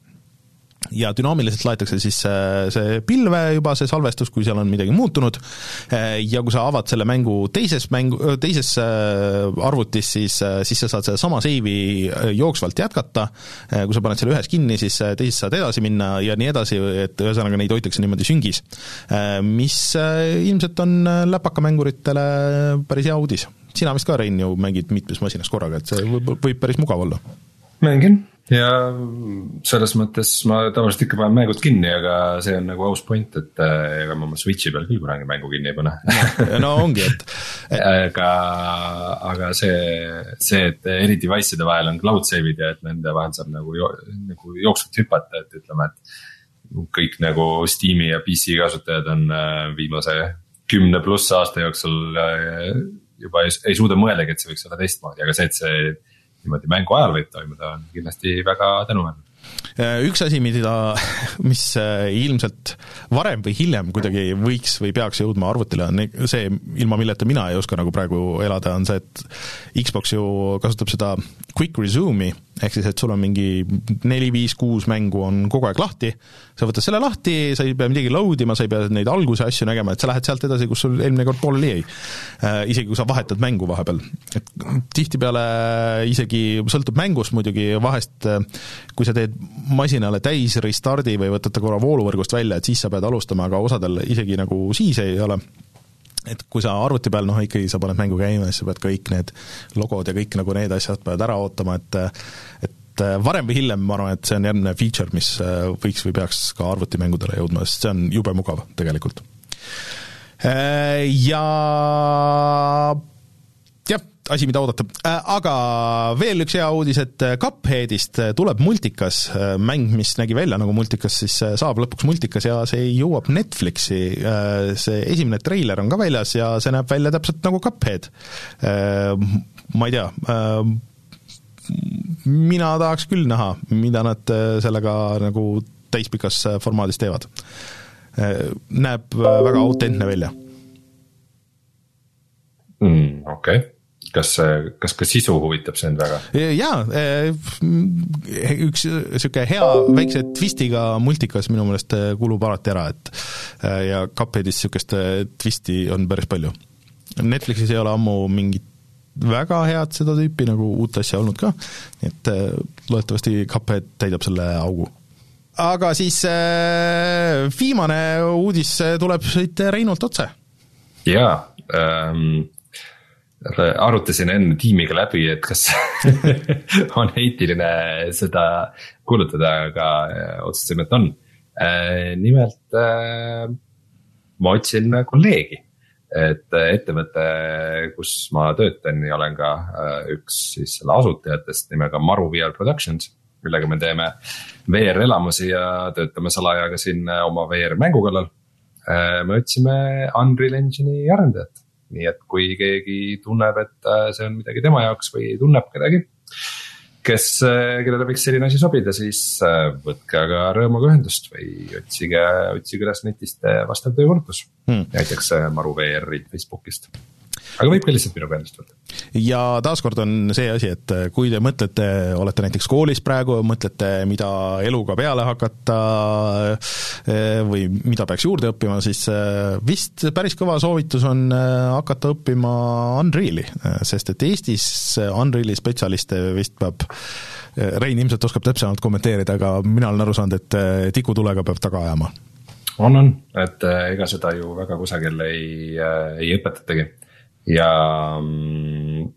ja dünaamiliselt laetakse siis see pilve juba, see salvestus, kui seal on midagi muutunud ja kui sa avad selle mängu teises, mängu, teises arvutis, siis, siis sa saad seda sama seivi jooksvalt jätkata, kui sa paned selle ühes kinni, siis teises saad edasi minna ja nii edasi, et ühesõnaga neid hoitakse niimoodi süngis, mis ilmselt on läpakamänguritele päris hea uudis. Sina vist ka, Rein, ju mängid mitmes masinas korraga, et see võib, võib päris mugav olla. Mängin. Ja selles mõttes ma tavaliselt ikka panen mängud kinni, aga see on nagu aus point, et ega ma oma Switchi peal küll kunagi mängu kinni ei pane. No ongi, et, et... aga, aga see, see, et eri device'ide vahel on cloud save'id ja et nende vahel saab nagu, jo, nagu jooksvalt hüpata, et ütleme, et kõik nagu Steam'i ja P C kasutajad on viimase kümne pluss aasta jooksul juba ei, ei suuda mõeldagi, et see võiks olla teistmoodi, aga see, et see niimoodi mängu ajal võib toimuda, on kindlasti väga tänuväärne. Üks asi, mida, mis ilmselt varem või hiljem kuidagi võiks või peaks jõudma arvutile, on see, ilma milleta mina ei oska nagu praegu elada, on see, et Xbox ju kasutab seda quick resume'i, ehk siis, et sul on mingi neli, viis, kuus mängu on kogu aeg lahti, sa võtad selle lahti, sa ei pea midagi load ima, sa ei pea neid alguse asju nägema, et sa lähed sealt edasi, kus sul eelmine kord pooleli jäi. Isegi kui sa vahetad mängu vahepeal. Et tihtipeale isegi sõltub mängust muidugi vahest, kui sa teed masinale täis restardi või võtad ta korra vooluvõrgust välja, et siis sa pead alustama, aga osadel isegi nagu siis ei ole. Et kui sa arvuti peal, noh ikkagi sa paned mängu käima, siis sa pead kõik need logod ja kõik nagu need asjad pead ära ootama, et, et varem või hiljem ma arvan, et see on järgmine feature, mis võiks või peaks ka arvutimängudele jõudma, sest see on jube mugav tegelikult. Ja jah, asi, mida oodata. Aga veel üks hea uudis, et Cupheadist tuleb multikas, mäng, mis nägi välja nagu multikas, siis saab lõpuks multikas ja see jõuab Netflixi. See esimene treiler on ka väljas ja see näeb välja täpselt nagu Cuphead. Ma ei tea, mina tahaks küll näha, mida nad sellega nagu täispikas formaadis teevad. Näeb väga autentne välja. Mm, okei. Okay. Kas, kas ka sisu huvitab sind väga? Jaa, üks siuke hea väikse twistiga multikas minu meelest kulub alati ära, et ja Cupheadis siukest twisti on päris palju. Netflixis ei ole ammu mingit väga head seda tüüpi nagu uut asja olnud ka, et loodetavasti Cuphead täidab selle augu. Aga siis viimane uudis tuleb siit Reinult otse. Jaa, ähm arutasin enne tiimiga läbi, et kas on heitiline seda kuulutada, aga otsustasime, et on. Nimelt ma otsin kolleegi, et ettevõte, kus ma töötan ja olen ka üks siis selle asutajatest nimega Maru V R Productions, millega me teeme V R-elamusi ja töötame salajaga siin oma V R-mängu kallal. Me otsime Unreal Engine'i arendajat. Nii et kui keegi tunneb, et see on midagi tema jaoks või tunneb kedagi, kes, kellele võiks selline asi sobida, siis võtke aga rõõmuga ühendust või otsige, otsige üles netist vastav töökorpus. Hmm. Näiteks Maru V R-i Facebookist. Aga võib ka lihtsalt minuga endast võtta. Ja taaskord on see asi, et kui te mõtlete, olete näiteks koolis praegu, mõtlete, mida eluga peale hakata või mida peaks juurde õppima, siis vist päris kõva soovitus on hakata õppima Unreali, sest et Eestis Unreali spetsialiste vist peab, Rein ilmselt oskab täpsemalt kommenteerida, aga mina olen aru saanud, et tikutulega peab taga ajama. On, on, et ega seda ju väga kusagil ei, ei õpetatagi. Ja noh,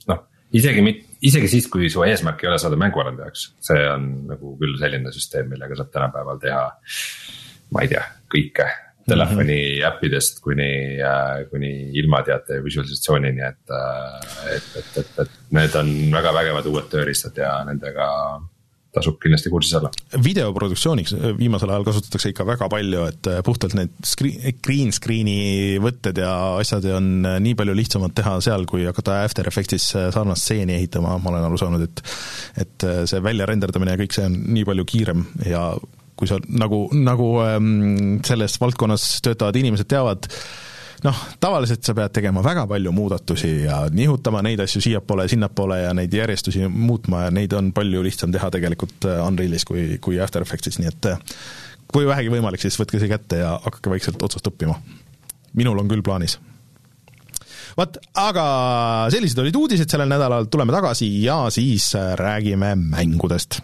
isegi, isegi siis, kui su eesmärk ei ole saada mänguarendajaks, see on nagu küll selline süsteem, millega saab tänapäeval teha, ma ei tea, kõike telefoni mm-hmm. äppidest kuni, kuni ilmateate visualisatsioonini, et, et, et, et, et need on väga vägevad uued tööriistad ja nendega tasub kindlasti kursis olla. Videoproduktsiooniks viimasel ajal kasutatakse ikka väga palju, et puhtalt need screen, green screen'i võtted ja asjad on nii palju lihtsamad teha seal, kui hakata After Effectsis sarnast stseeni ehitama, ma olen aru saanud, et et see välja renderdamine ja kõik see on nii palju kiirem ja kui sa nagu, nagu selles valdkonnas töötavad inimesed teavad, noh, tavaliselt sa pead tegema väga palju muudatusi ja nihutama neid asju siiapoole ja sinnapoole ja neid järjestusi muutma ja neid on palju lihtsam teha tegelikult Unrealis kui, kui After Effectsis, nii et kui vähegi võimalik, siis võtke see kätte ja hakake vaikselt otsast õppima. Minul on küll plaanis. Vaat, aga sellised olid uudised sellel nädalal, tuleme tagasi ja siis räägime mängudest.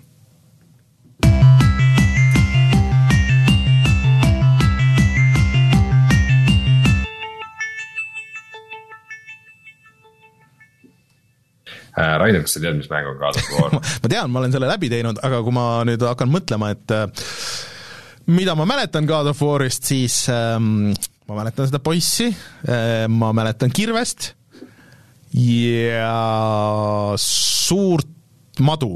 Rainer, kas sa tead, mis mäng on God of War? ma tean, ma olen selle läbi teinud, aga kui ma nüüd hakkan mõtlema, et mida ma mäletan God of Warist, siis ähm, ma mäletan seda poissi, äh, ma mäletan kirvest ja suurt madu.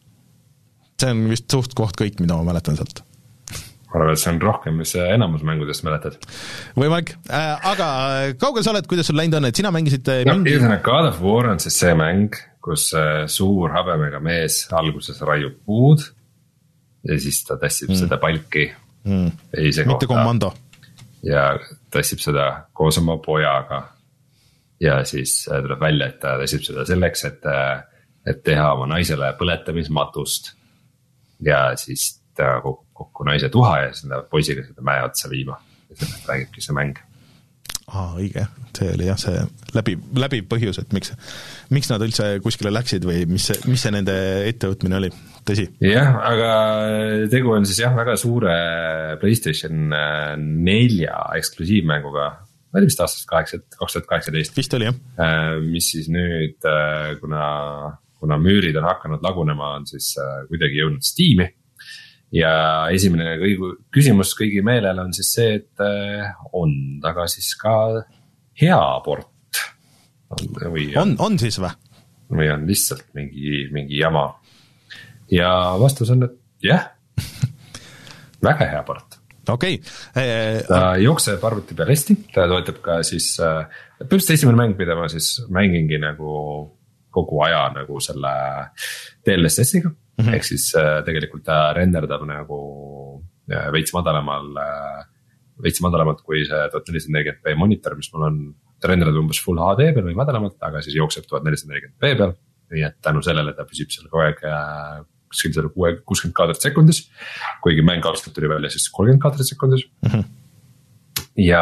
See on vist suht koht kõik, mida ma mäletan sealt. Ma arvan, et see on rohkem, mis enamus mängudest mäletad. Võimalik, äh, aga kaugel sa oled, kuidas sul läinud on, et sina mängisid no, mingi... God of War on siis see mäng, kus suur habemega mees alguses raiub puud ja siis ta tassib mm. seda palki mm. teise mitte kohta komando. Ja tassib seda koos oma pojaga ja siis tuleb välja, et ta tassib seda selleks, et, et teha oma naisele põletamismatust ja siis ta kokku naise tuha ja siis ta poisiga seda mäe otsa viima ja sellest räägibki see mäng. Aa, õige, see oli jah, see läbi, läbi põhjus, et miks, miks nad üldse kuskile läksid või mis see, mis see nende ettevõtmine oli, tõsi? Jah, aga tegu on siis jah väga suure PlayStation nelja eksklusiivmänguga, ma ei tea vist aastast kaks tuhat kaheksateist vist oli jah, mis siis nüüd, kuna, kuna müürid on hakanud lagunema, on siis kuidagi jõudnud Steam'i. Ja esimene kõigu, küsimus kõigi meelel on siis see, et on taga siis ka hea port. Või on, on siis või? Või on lihtsalt mingi, mingi jama. Ja vastus on, et jah, väga hea port. Okei. Okay. Ta jookseb arvuti peal hästi, ta toetab ka siis, põhimõtteliselt esimene mäng, mida ma siis mängingi nagu kogu aja nagu selle D L S S-iga. Mm-hmm. Ehk siis äh, tegelikult ta renderdab nagu äh, veits madalamal, äh, veits madalamalt kui see tuhat nelisada nelikümmend p monitor, mis mul on, ta renderdab umbes full H D peal või madalamalt, aga siis jookseb tuhat nelisada nelikümmend p peal. Nii et tänu sellele ta püsib seal kogu aeg äh, kuuskümmend kaadrit sekundis, kuigi mäng aastalt tuli välja siis kolmkümmend kaadrit sekundis. Mm-hmm. Ja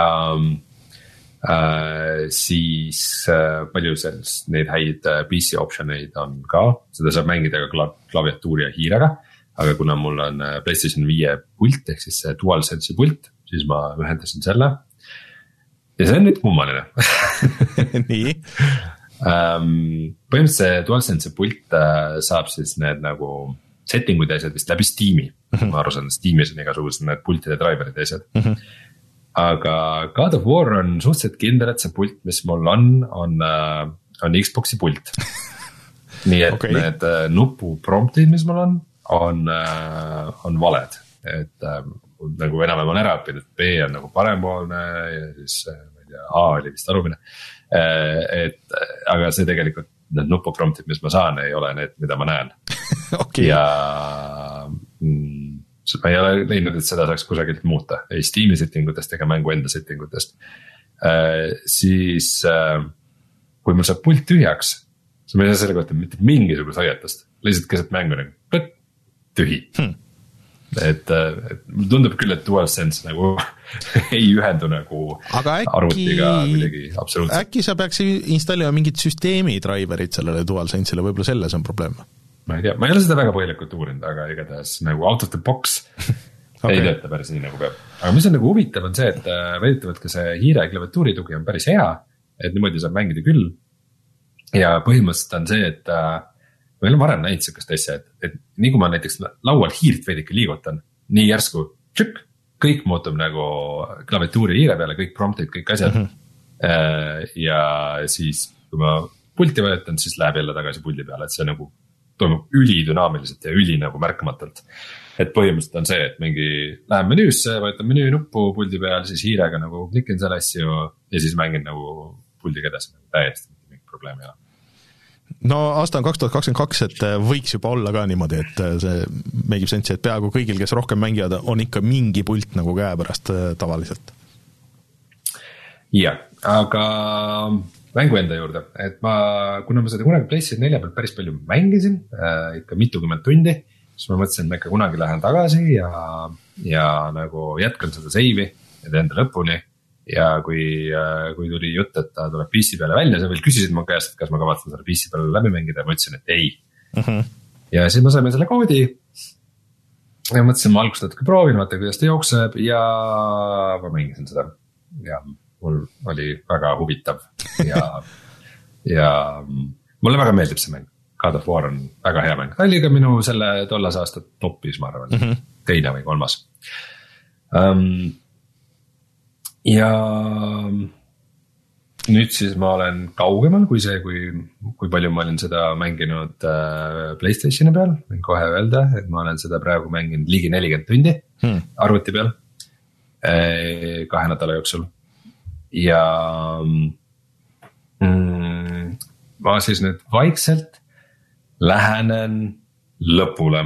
äh, siis äh, palju sellest neid häid P C optioneid on ka, seda saab mängida ka klav- klaviatuuri ja hiirega, aga kuna mul on PlayStation viie pult ehk siis DualSense'i pult, siis ma ühendasin selle ja see on nüüd kummaline. Nii um, põhimõtteliselt see DualSense'i pult äh, saab siis need nagu settingud ja asjad vist läbi Steam'i. Mm-hmm. Ma aru saan, Steam'is on igasugused need pultide driverid ja asjad. Mm-hmm. Aga God of War on suhteliselt kindel, et see pult, mis mul on, on, on Xbox'i pult. Nii et okay. Need nupu promptid, mis mul on, on, on valed. Et nagu enam on ära õppinud, et B on nagu parempoolne ja siis ma ei tea, A oli vist arumine. Et, aga see tegelikult, need nupu promptid, mis ma saan, ei ole need, mida ma näen. Okay. Ja mm, ma ei ole leidnud, et seda saaks kusagilt muuta, ei Steam'i settingutest ega mängu enda settingutest. Äh, siis äh, kui mul saab pult tühjaks, siis ma ei saa selle kohta mitte mingisugust hoiatust, lihtsalt keset mängu nagu põtt, tühi. Hmm. Et, et mul tundub küll, et DualSense nagu ei ühendu nagu äkki, arvutiga midagi absoluutselt. Äkki sa peaks installima mingid süsteemi driverid sellele DualSense'ile, võib-olla selles on probleem. Ma ei tea, ma ei ole seda väga põhjalikult uurinud, aga igatahes nagu out of the box okay. Ei tööta päris nii nagu peab. Aga mis on nagu huvitav on see, et väidetavalt ka see hiire klaviatuuri tugi on päris hea, et niimoodi saab mängida küll. ja põhimõtteliselt on see, et äh, ma ei ole varem näinud sihukest asja, et, et nii kui ma näiteks laual hiirt veidike liigutan, nii järsku tšük, kõik muutub nagu klaviatuuri hiire peale, kõik promptid, kõik asjad mm. -hmm. ja siis, kui ma pulti vajutan, siis läheb jälle tagasi puldi peale, et see nagu toimub ülidünaamiliselt ja üli nagu märkamatult. Et põhimõtteliselt on see, et mingi lähen menüüsse, vajutan menüü nuppu puldi peal, siis hiirega nagu klikin selle asju ja siis mängin nagu puldiga edasi nagu täiesti mingi probleem ei ole. No aasta on kaks tuhat kakskümmend kaks, et võiks juba olla ka niimoodi, et see meigib sensi, et peaaegu kõigil, kes rohkem mängivad, on ikka mingi pult nagu käepärast tavaliselt. Jah, aga mängu enda juurde, et ma, kuna ma seda kunagi PlayStation nelja peal päris palju mängisin, äh, ikka mitukümmend tundi, siis ma mõtlesin, et ma ikka kunagi lähen tagasi ja, ja nagu jätkan seda seivi ja teen enda lõpuni. Ja kui, kui tuli jutt, et ta tuleb P C peale välja, sa veel küsisid mu käest, et kas ma kavatsen selle P C peale läbi mängida ja ma ütlesin, et ei. Uh-huh. Ja siis ma saime selle koodi ja mõtlesin, ma algust natuke proovin, vaata kuidas ta jookseb ja ma mängisin seda. Ja mul oli väga huvitav ja, ja mulle väga meeldib see mäng. God of War on väga hea mäng. Ta oli ka minu selle tollas aasta topis, ma arvan, uh-huh. teine või kolmas. Um, ja nüüd siis ma olen kaugemal kui see, kui, kui palju ma olen seda mänginud äh, PlayStationi peal. Võin kohe öelda, et ma olen seda praegu mänginud ligi nelikümmend tundi hmm. arvuti peal äh, kahe nädala jooksul. Ja mm, ma siis nüüd vaikselt lähenen lõpule.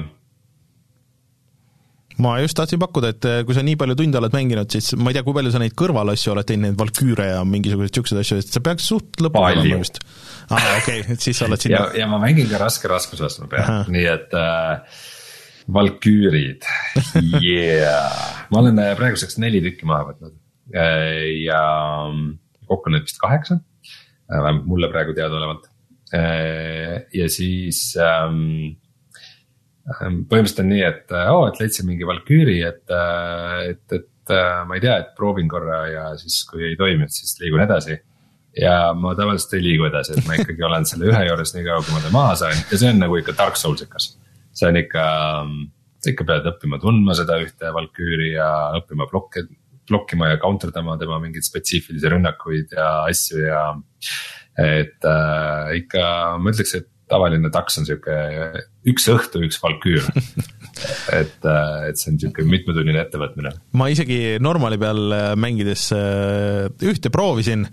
Ma just tahtsin pakkuda, et kui sa nii palju tunde oled mänginud, siis ma ei tea, kui palju sa neid kõrvalasju oled teinud, neid Valküüre ja mingisugused siuksed asju, et sa peaks suht lõpule olema just. Ah, okei, okay, et siis sa oled sinna. Ja, ja ma mängin ka raske raskusastme peal, nii et äh, Valküürid, yeah. Ma olen praeguseks neli tükki maha võtnud äh, ja kokku nüüd vist kaheksa, äh, mulle praegu teada olevalt äh, ja siis... Ähm, põhimõtteliselt on nii, et oh, et leidsin mingi Valküüri, et, et, et ma ei tea, et proovin korra ja siis kui ei toiminud, siis liigun edasi. Ja ma tavaliselt ei liigu edasi, et ma ikkagi olen selle ühe juures nii kaua, kui ma ta maha sain ja see on nagu ikka Dark Soulsikas. See on ikka, ikka pead õppima tundma seda ühte Valküüri ja õppima blokke, blokkima ja counterdama tema mingid spetsiifilisi rünnakuid ja asju ja et äh, ikka ma ütleks, et tavaline taks on siuke üks õhtu, üks Valküür. et, et see on siuke mitmetunnine ettevõtmine. Ma isegi normali peal mängides ühte proovisin,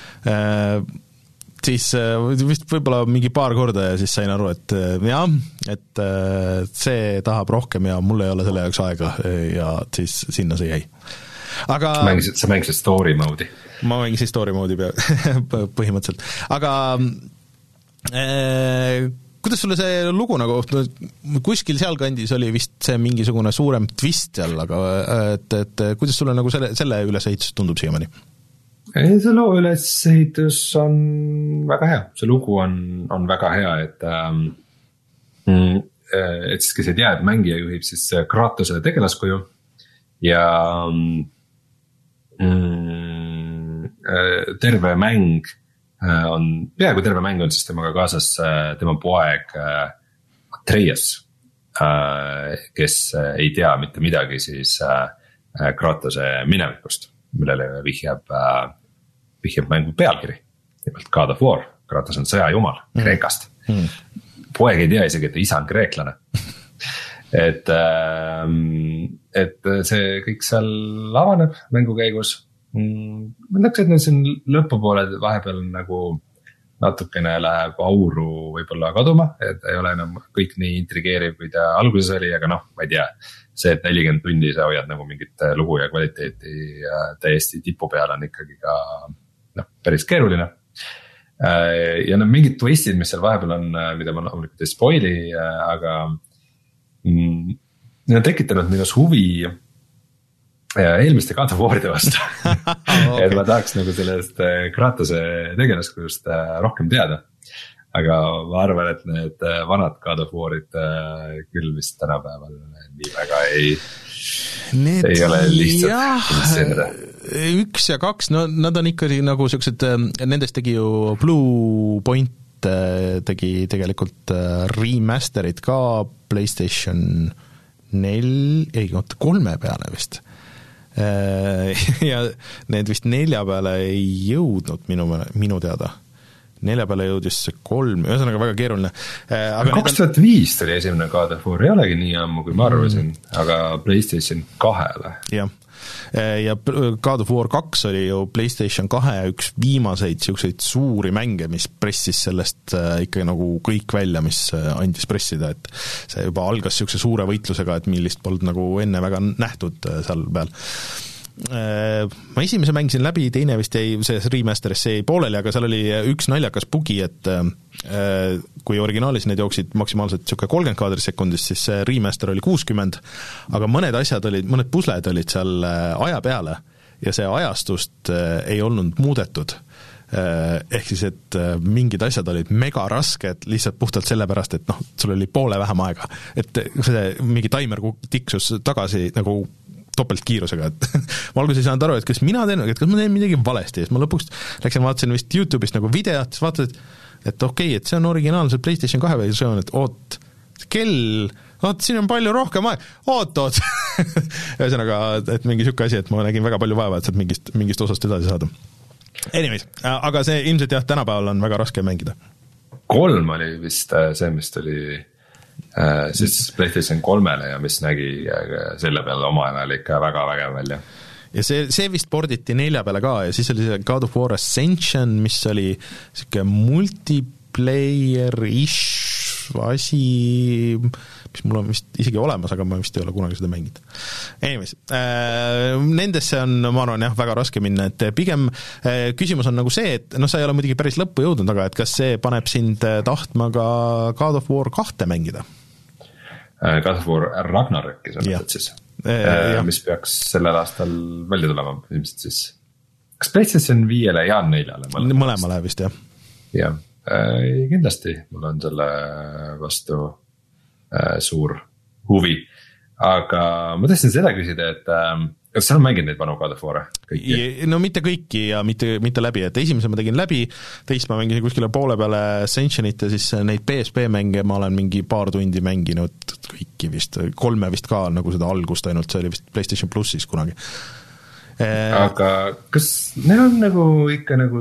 siis vist võib-olla mingi paar korda ja siis sain aru, et jah, et see tahab rohkem ja mul ei ole selle jaoks aega ja siis sinna see jäi. Aga mängisid, sa mängisid story mode'i? Ma mängisin story mode'i põhimõtteliselt, aga Eee, kuidas sulle see lugu nagu, kuskil sealkandis oli vist see mingisugune suurem twist seal, aga et, et kuidas sulle nagu selle, selle ülesehitus tundub siiamaani? Ei, see loo ülesehitus on väga hea, see lugu on, on väga hea, et ähm, et siis, kes ei tea, et mängija juhib siis Kratose tegelaskuju ja mm, terve mäng on, peaaegu terve mäng on siis temaga kaasas tema poeg Atreus, kes ei tea mitte midagi siis Kratose minevikust, millele vihjab, vihjab mängu pealkiri, nimelt God of War, Kratos on sõjajumal mm. Kreekast mm. Poeg ei tea isegi, et isa on kreeklane et, et see kõik seal avaneb mängu käigus. Ma ütleks, et nüüd siin lõpupoole vahepeal nagu natukene läheb auru võib-olla kaduma, et ei ole enam kõik nii intrigeeriv, kui ta alguses oli, aga noh, ma ei tea, see, et nelikümmend tundi sa hoiad nagu mingit lugu ja kvaliteeti ja täiesti tipu peal on ikkagi ka noh, päris keeruline. Ja no mingid twistid, mis seal vahepeal on, mida ma loomulikult ei spoili, aga mm, need on tekitanud minus huvi eelmiste God of War'ide vastu okay. Et ma tahaks nagu sellest Kratose tegelaskujust rohkem teada. Aga ma arvan, et need vanad God of War'id küll vist tänapäeval nii väga ei, need, ei ole lihtsalt. Üks ja kaks, no nad on ikkagi nagu siuksed, nendest tegi ju Blue Point tegi tegelikult remasterid ka PlayStation nel, ei, kolme peale vist. Ja need vist nelja peale ei jõudnud minu, minu teada. Nelja peale jõudis kolm, ühesõnaga väga keeruline. kaks tuhat viis tuli esimene God of War, ei olegi nii ammu, kui ma arvasin, mm. aga PlayStation kahele. Jah, ja God of War kaks oli ju PlayStation kahe üks viimaseid siukseid suuri mänge, mis pressis sellest ikka nagu kõik välja, mis andis pressida, et see juba algas siukse suure võitlusega, et millist polnud nagu enne väga nähtud seal peal. Ma esimese mängisin läbi, teine vist jäi, see remasteris see jäi pooleli, aga seal oli üks naljakas bugi, et kui originaalis need jooksid maksimaalselt siuke kolmkümmend kaadrit sekundis, siis see remaster oli kuuskümmend, aga mõned asjad olid, mõned pusled olid seal aja peale ja see ajastust ei olnud muudetud. Ehk siis, et mingid asjad olid mega rasked lihtsalt puhtalt sellepärast, et noh, sul oli poole vähem aega, et see mingi timer tiksus tagasi nagu topeltkiirusega, et ma alguses ei saanud aru, et kas mina teen, et kas ma teen midagi valesti, siis ma lõpuks läksin, vaatasin vist YouTube'ist nagu videot, siis vaatasid, et okei, okay, et see on originaalselt PlayStation kahe versioon, et oot, kell, oot, siin on palju rohkem aeg, oot, oot. Ühesõnaga, et mingi siuke asi, et ma nägin väga palju vaeva, et saab mingist, mingist osast edasi saada. Anyways, aga see ilmselt jah, tänapäeval on väga raske mängida. Kolm oli vist see, mis tuli Äh, siis PlayStation kolmele ja mis nägi selle peale oma ajal ikka väga vägev välja. Ja see, see vist porditi nelja peale ka ja siis oli see God of War Ascension, mis oli siuke multiplayer-ish asi, mis mul on vist isegi olemas, aga ma vist ei ole kunagi seda mänginud. Anyways, äh, nendesse on, ma arvan, jah, väga raske minna, et pigem äh, küsimus on nagu see, et noh, sa ei ole muidugi päris lõppu jõudnud, aga et kas see paneb sind tahtma ka God of War kahte mängida? Äh, God of War Ragnaröki, sa mõtled siis, äh, mis peaks sellel aastal välja tulema, ilmselt siis. Kas PlayStation viiele ja neljale? Mõlemale, mõlemale vist, jah. Jah, äh, kindlasti mul on selle vastu suur huvi, aga ma tahtsin seda küsida, et kas sa on mänginud neid vanu God of War'e? No mitte kõiki ja mitte, mitte läbi, et esimese ma tegin läbi, teist ma mängisin kuskile poole peale Ascensionit ja siis neid P S P mänge ma olen mingi paar tundi mänginud kõiki vist, kolme vist ka nagu seda algust ainult, see oli vist PlayStation Plussis kunagi. Aga kas neil on nagu ikka nagu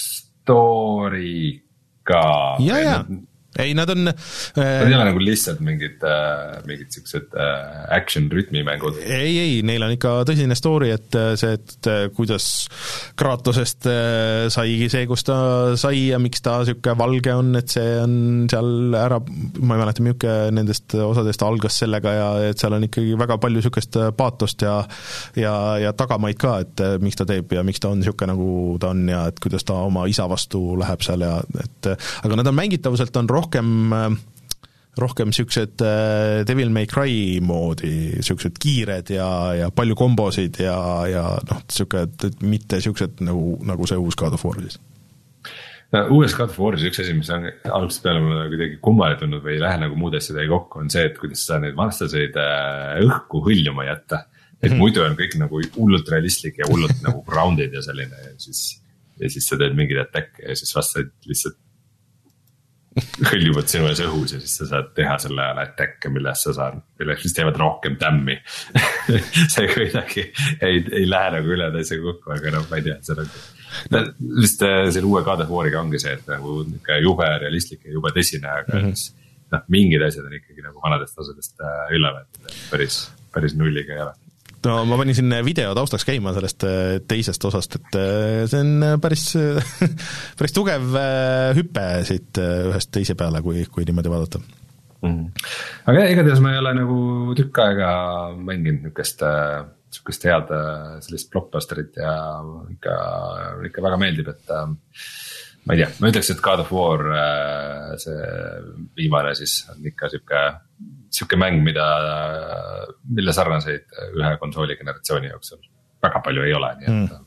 story ka? Ja, ja. Ei, nad on... Nad ei ole nagu lihtsalt mingid, äh, mingid siuksed äh, action-rütmi mängud. Ei, ei, neil on ikka tõsine story, et see, et kuidas Kratosest äh, saigi see, kus ta sai ja miks ta siuke valge on, et see on seal ära, ma ei mäleta, milline nendest osadest algas sellega ja et seal on ikkagi väga palju siukest paatost ja, ja, ja tagamaid ka, et miks ta teeb ja miks ta on siuke nagu ta on ja et kuidas ta oma isa vastu läheb seal ja et, aga nad on mängitavuselt on rohkem rohkem, rohkem siuksed Devil May Cry moodi, siuksed kiired ja, ja palju kombosid ja, ja noh, siuke, et mitte siuksed nagu, nagu see uus God of War siis. No, uues God of Waris üks asi, mis on algusest peale mulle kuidagi kummali tunnud või ei lähe nagu muud asjad ei kokku, on see, et kuidas sa neid vastaseid õhku hõljuma jätta. Et mm-hmm. muidu on kõik nagu hullult realistlik ja hullult nagu grounded ja selline ja siis, ja siis sa teed mingid attack ja siis vastaid lihtsalt hõljuvad sinu ees õhus ja siis sa saad teha selle ajal attack'e, millest sa saad, millest siis teevad rohkem tämmi. see kuidagi ei, ei lähe nagu üle täise kokku, aga noh, ma ei tea, see on vist selle uue God of War'iga ongi see, et nagu jube realistlik ja jube tõsine, aga mm-hmm. siis, noh, mingid asjad on ikkagi nagu vanadest osadest üle, et päris, päris nulliga ei ole. No ma panin siin video taustaks käima sellest teisest osast, et see on päris, päris tugev hüppe siit ühest teise peale, kui, kui niimoodi vaadata. Mm. Aga igatahes ma ei ole nagu tükk aega mänginud nükest, sükest head sellist blockbusterit ja ikka, ikka väga meeldib, et ma ei tea, ma ütleks, et God of War see viimane siis on ikka sükke siuke mäng, mida, mille sarnaseid ühe konsooli generatsiooni jooksul väga palju ei ole, nii et mm.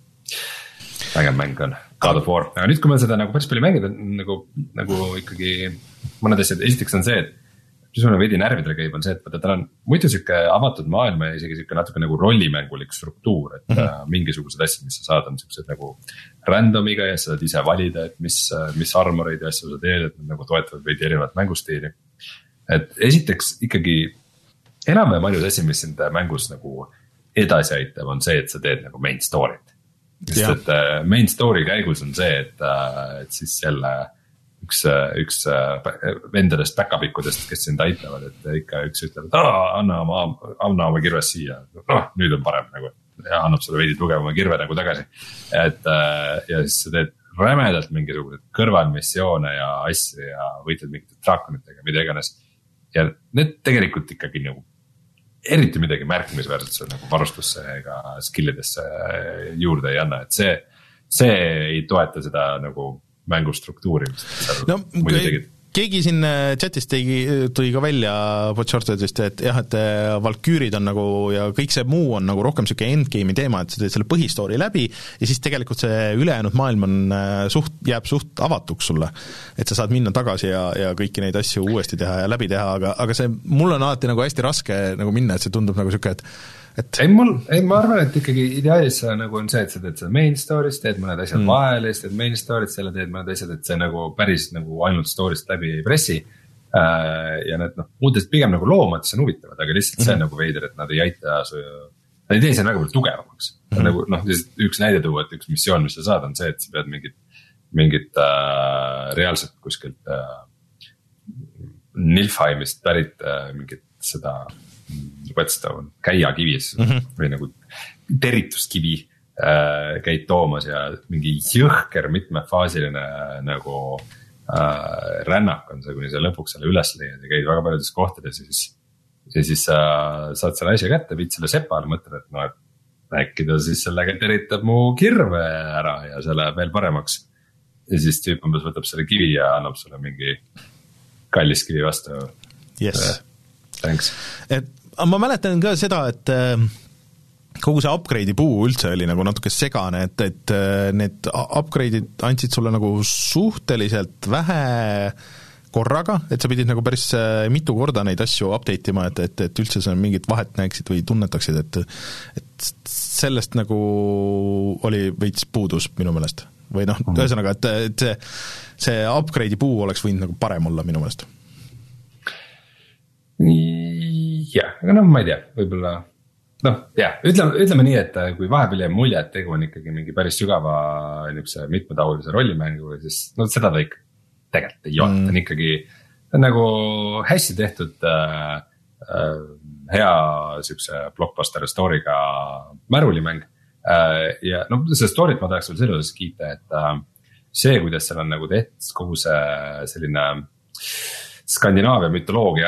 vägev mäng on God of War. Aga nüüd, kui ma seda nagu päris palju mängida, nagu, nagu ikkagi mõned asjad, esiteks on see, et mis mulle veidi närvidele käib, on see, et vaata, tal on muidu sihuke avatud maailma ja isegi sihuke natuke nagu rollimängulik struktuur, et mm -hmm. mingisugused asjad, mis sa saad, on siuksed nagu randomiga ja sa saad ise valida, et mis, mis armoreid ja asju sa teed, et nad nagu toetavad veidi erinevat mängustiili. Et esiteks ikkagi enam-vähem ainus asi, mis sind mängus nagu edasi aitab, on see, et sa teed nagu main story't. Sest et main story käigus on see, et, et siis jälle üks, üks vendadest päkapikkudest, kes sind aitavad, et ikka üks ütleb, et anna oma, anna oma kirves siia, noh, nüüd on parem nagu, ja annab sulle veidi tugevama kirve nagu tagasi. Et ja siis sa teed rämedalt mingisugused kõrvalmissioone ja asju ja võitled mingite draakonitega, mida iganes. Ja need tegelikult ikkagi nagu eriti midagi märkimisväärselt nagu varustusse ega skillidesse juurde ei anna, et see, see ei toeta seda nagu mängustruktuuri, mis seal no, muidu tegid. Keegi siin chatist tegi, tuli ka välja Butchortedist, et jah, et Valküürid on nagu ja kõik see muu on nagu rohkem selline endgame'i teema, et sa teed selle põhistory läbi ja siis tegelikult see ülejäänud maailm on suht, jääb suht avatuks sulle. Et sa saad minna tagasi ja, ja kõiki neid asju uuesti teha ja läbi teha, aga, aga see mul on alati nagu hästi raske nagu minna, et see tundub nagu siuke, et Et... ei, mul, ei, ma arvan, et ikkagi ideaalis nagu on see, et sa teed seda main story's, teed mõned asjad mm. vahele, siis teed main story's, selle teed mõned asjad, et see nagu päris nagu ainult story'st läbi ei pressi. Ja need noh, muudest pigem nagu loomad, see on huvitavad, aga lihtsalt see on mm. nagu veider, et nad ei aita su, nad ei tee see nagu tugevamaks. Mm. Nagu, noh, üks näide tuua, et üks missioon, mis sa saad, on see, et sa pead mingit, mingit äh, reaalselt kuskilt äh, Nilfheimist pärit äh, mingit seda Whetstone, käiakivis mm -hmm. või nagu terituskivi äh, käid toomas ja mingi jõhker mitmefaasiline nagu äh, rännak on see, kuni sa lõpuks selle üles leiad ja käid väga paljudes kohtades ja siis, ja siis äh, saad selle asja kätte, viid selle sepale, mõtled, et no, et äkki ta siis sellega teritab mu kirve ära ja see läheb veel paremaks. Ja siis tüüp umbes võtab selle kivi ja annab sulle mingi kallis kivi vastu. Yes. Thanks. Et ma mäletan ka seda, et kogu see upgrade'i puu üldse oli nagu natuke segane, et, et need upgrade'id andsid sulle nagu suhteliselt vähe korraga, et sa pidid nagu päris mitu korda neid asju update ima, et, et, et üldse sa mingit vahet näeksid või tunnetaksid, et, et sellest nagu oli veits puudus minu meelest. Või noh, mm. ühesõnaga, et, et see, see upgrade'i puu oleks võinud nagu parem olla minu meelest. Jah, aga noh, ma ei tea, võib-olla noh, jah, ütleme, ütleme nii, et kui vahepeal jääb mulje, et tegu on ikkagi mingi päris sügava niisuguse mitmetahulise rollimängu, siis no seda ta ikka tegelikult ei ole, mm. ta on ikkagi ta on nagu hästi tehtud äh, äh, hea niisuguse blockbuster story'ga märulimäng äh, ja no see story't ma tahaks veel selle osas kiita, et äh, see, kuidas seal on nagu tehtud kogu see selline Skandinaavia mütoloogia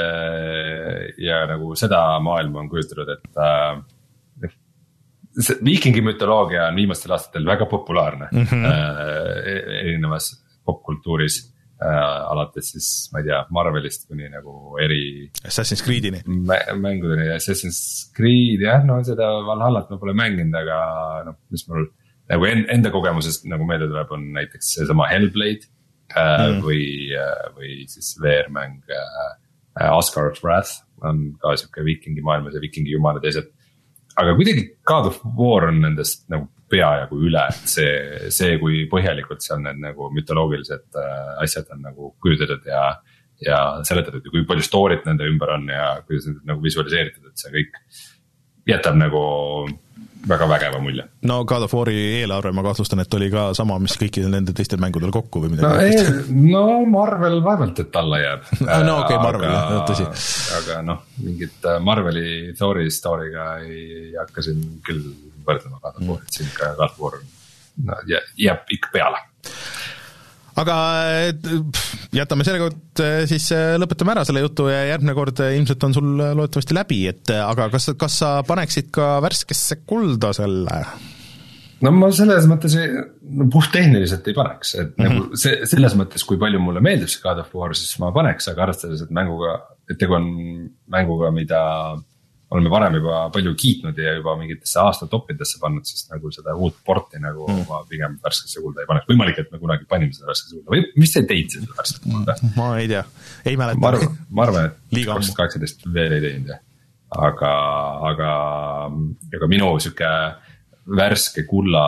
ja nagu seda maailma on kujutatud, et see viikingi mütoloogia on viimastel aastatel väga populaarne mm -hmm. erinevas popkultuuris, alates siis, ma ei tea, Marvelist kuni nagu eri Assassin's Creed'ini mängudeni, Assassin's Creed, jah, no seda Valhallat ma pole mänginud, aga noh, mis mul nagu enda kogemusest nagu meelde tuleb, on näiteks see sama Hellblade Mm. või, või siis V R-mäng Asgard's Wrath on ka siuke viikingi maailmas ja viikingi jumalad ja teised. Aga kuidagi God of War on nendest nagu peajagu üle, et see, see kui põhjalikult seal need nagu mütoloogilised asjad on nagu kujutatud ja, ja seletatud ja kui palju story't nende ümber on ja kuidas need nagu visualiseeritud, et see kõik jätab nagu väga vägeva mulje. No God of War'i eelarve ma kahtlustan, et oli ka sama, mis kõikidel nende teistel mängudel kokku või midagi. No, ei, no Marvel vaevalt, et alla jääb. no okei okay,, Marvel, jah, tõsi. Aga noh, mingit Marveli Thori story'ga ei hakka siin küll võrdlema God of War'it, siin ka God of War no, jääb ikka peale. Aga jätame selle kord siis lõpetame ära selle jutu ja järgmine kord ilmselt on sul loodetavasti läbi, et aga kas, kas sa paneksid ka värskesse kulda selle? No ma selles mõttes no, puht tehniliselt ei paneks, et mm -hmm. nagu see, selles mõttes, kui palju mulle meeldib see God of War, siis ma paneks, aga arvestades, et mänguga, et tegu on mänguga, mida oleme varem juba palju kiitnud ja juba mingitesse aastatoppidesse pannud, siis nagu seda uut porti nagu mm. ma pigem värskesse kuulda ei paneks. Võimalik, et me kunagi panime seda värskesse kuulda või mis te teid seda värskesse kuulda? Ma ei tea, ei mäleta. Ma arvan, ma arvan et kaks tuhat kaheksateist veel ei teinud jah. Aga, aga, aga minu siuke värske kulla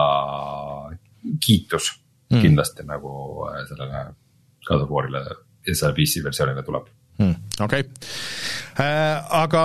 kiitus mm. kindlasti nagu sellele God of Warile ja selle P C versioonile tuleb. Mm, okei okay. äh, aga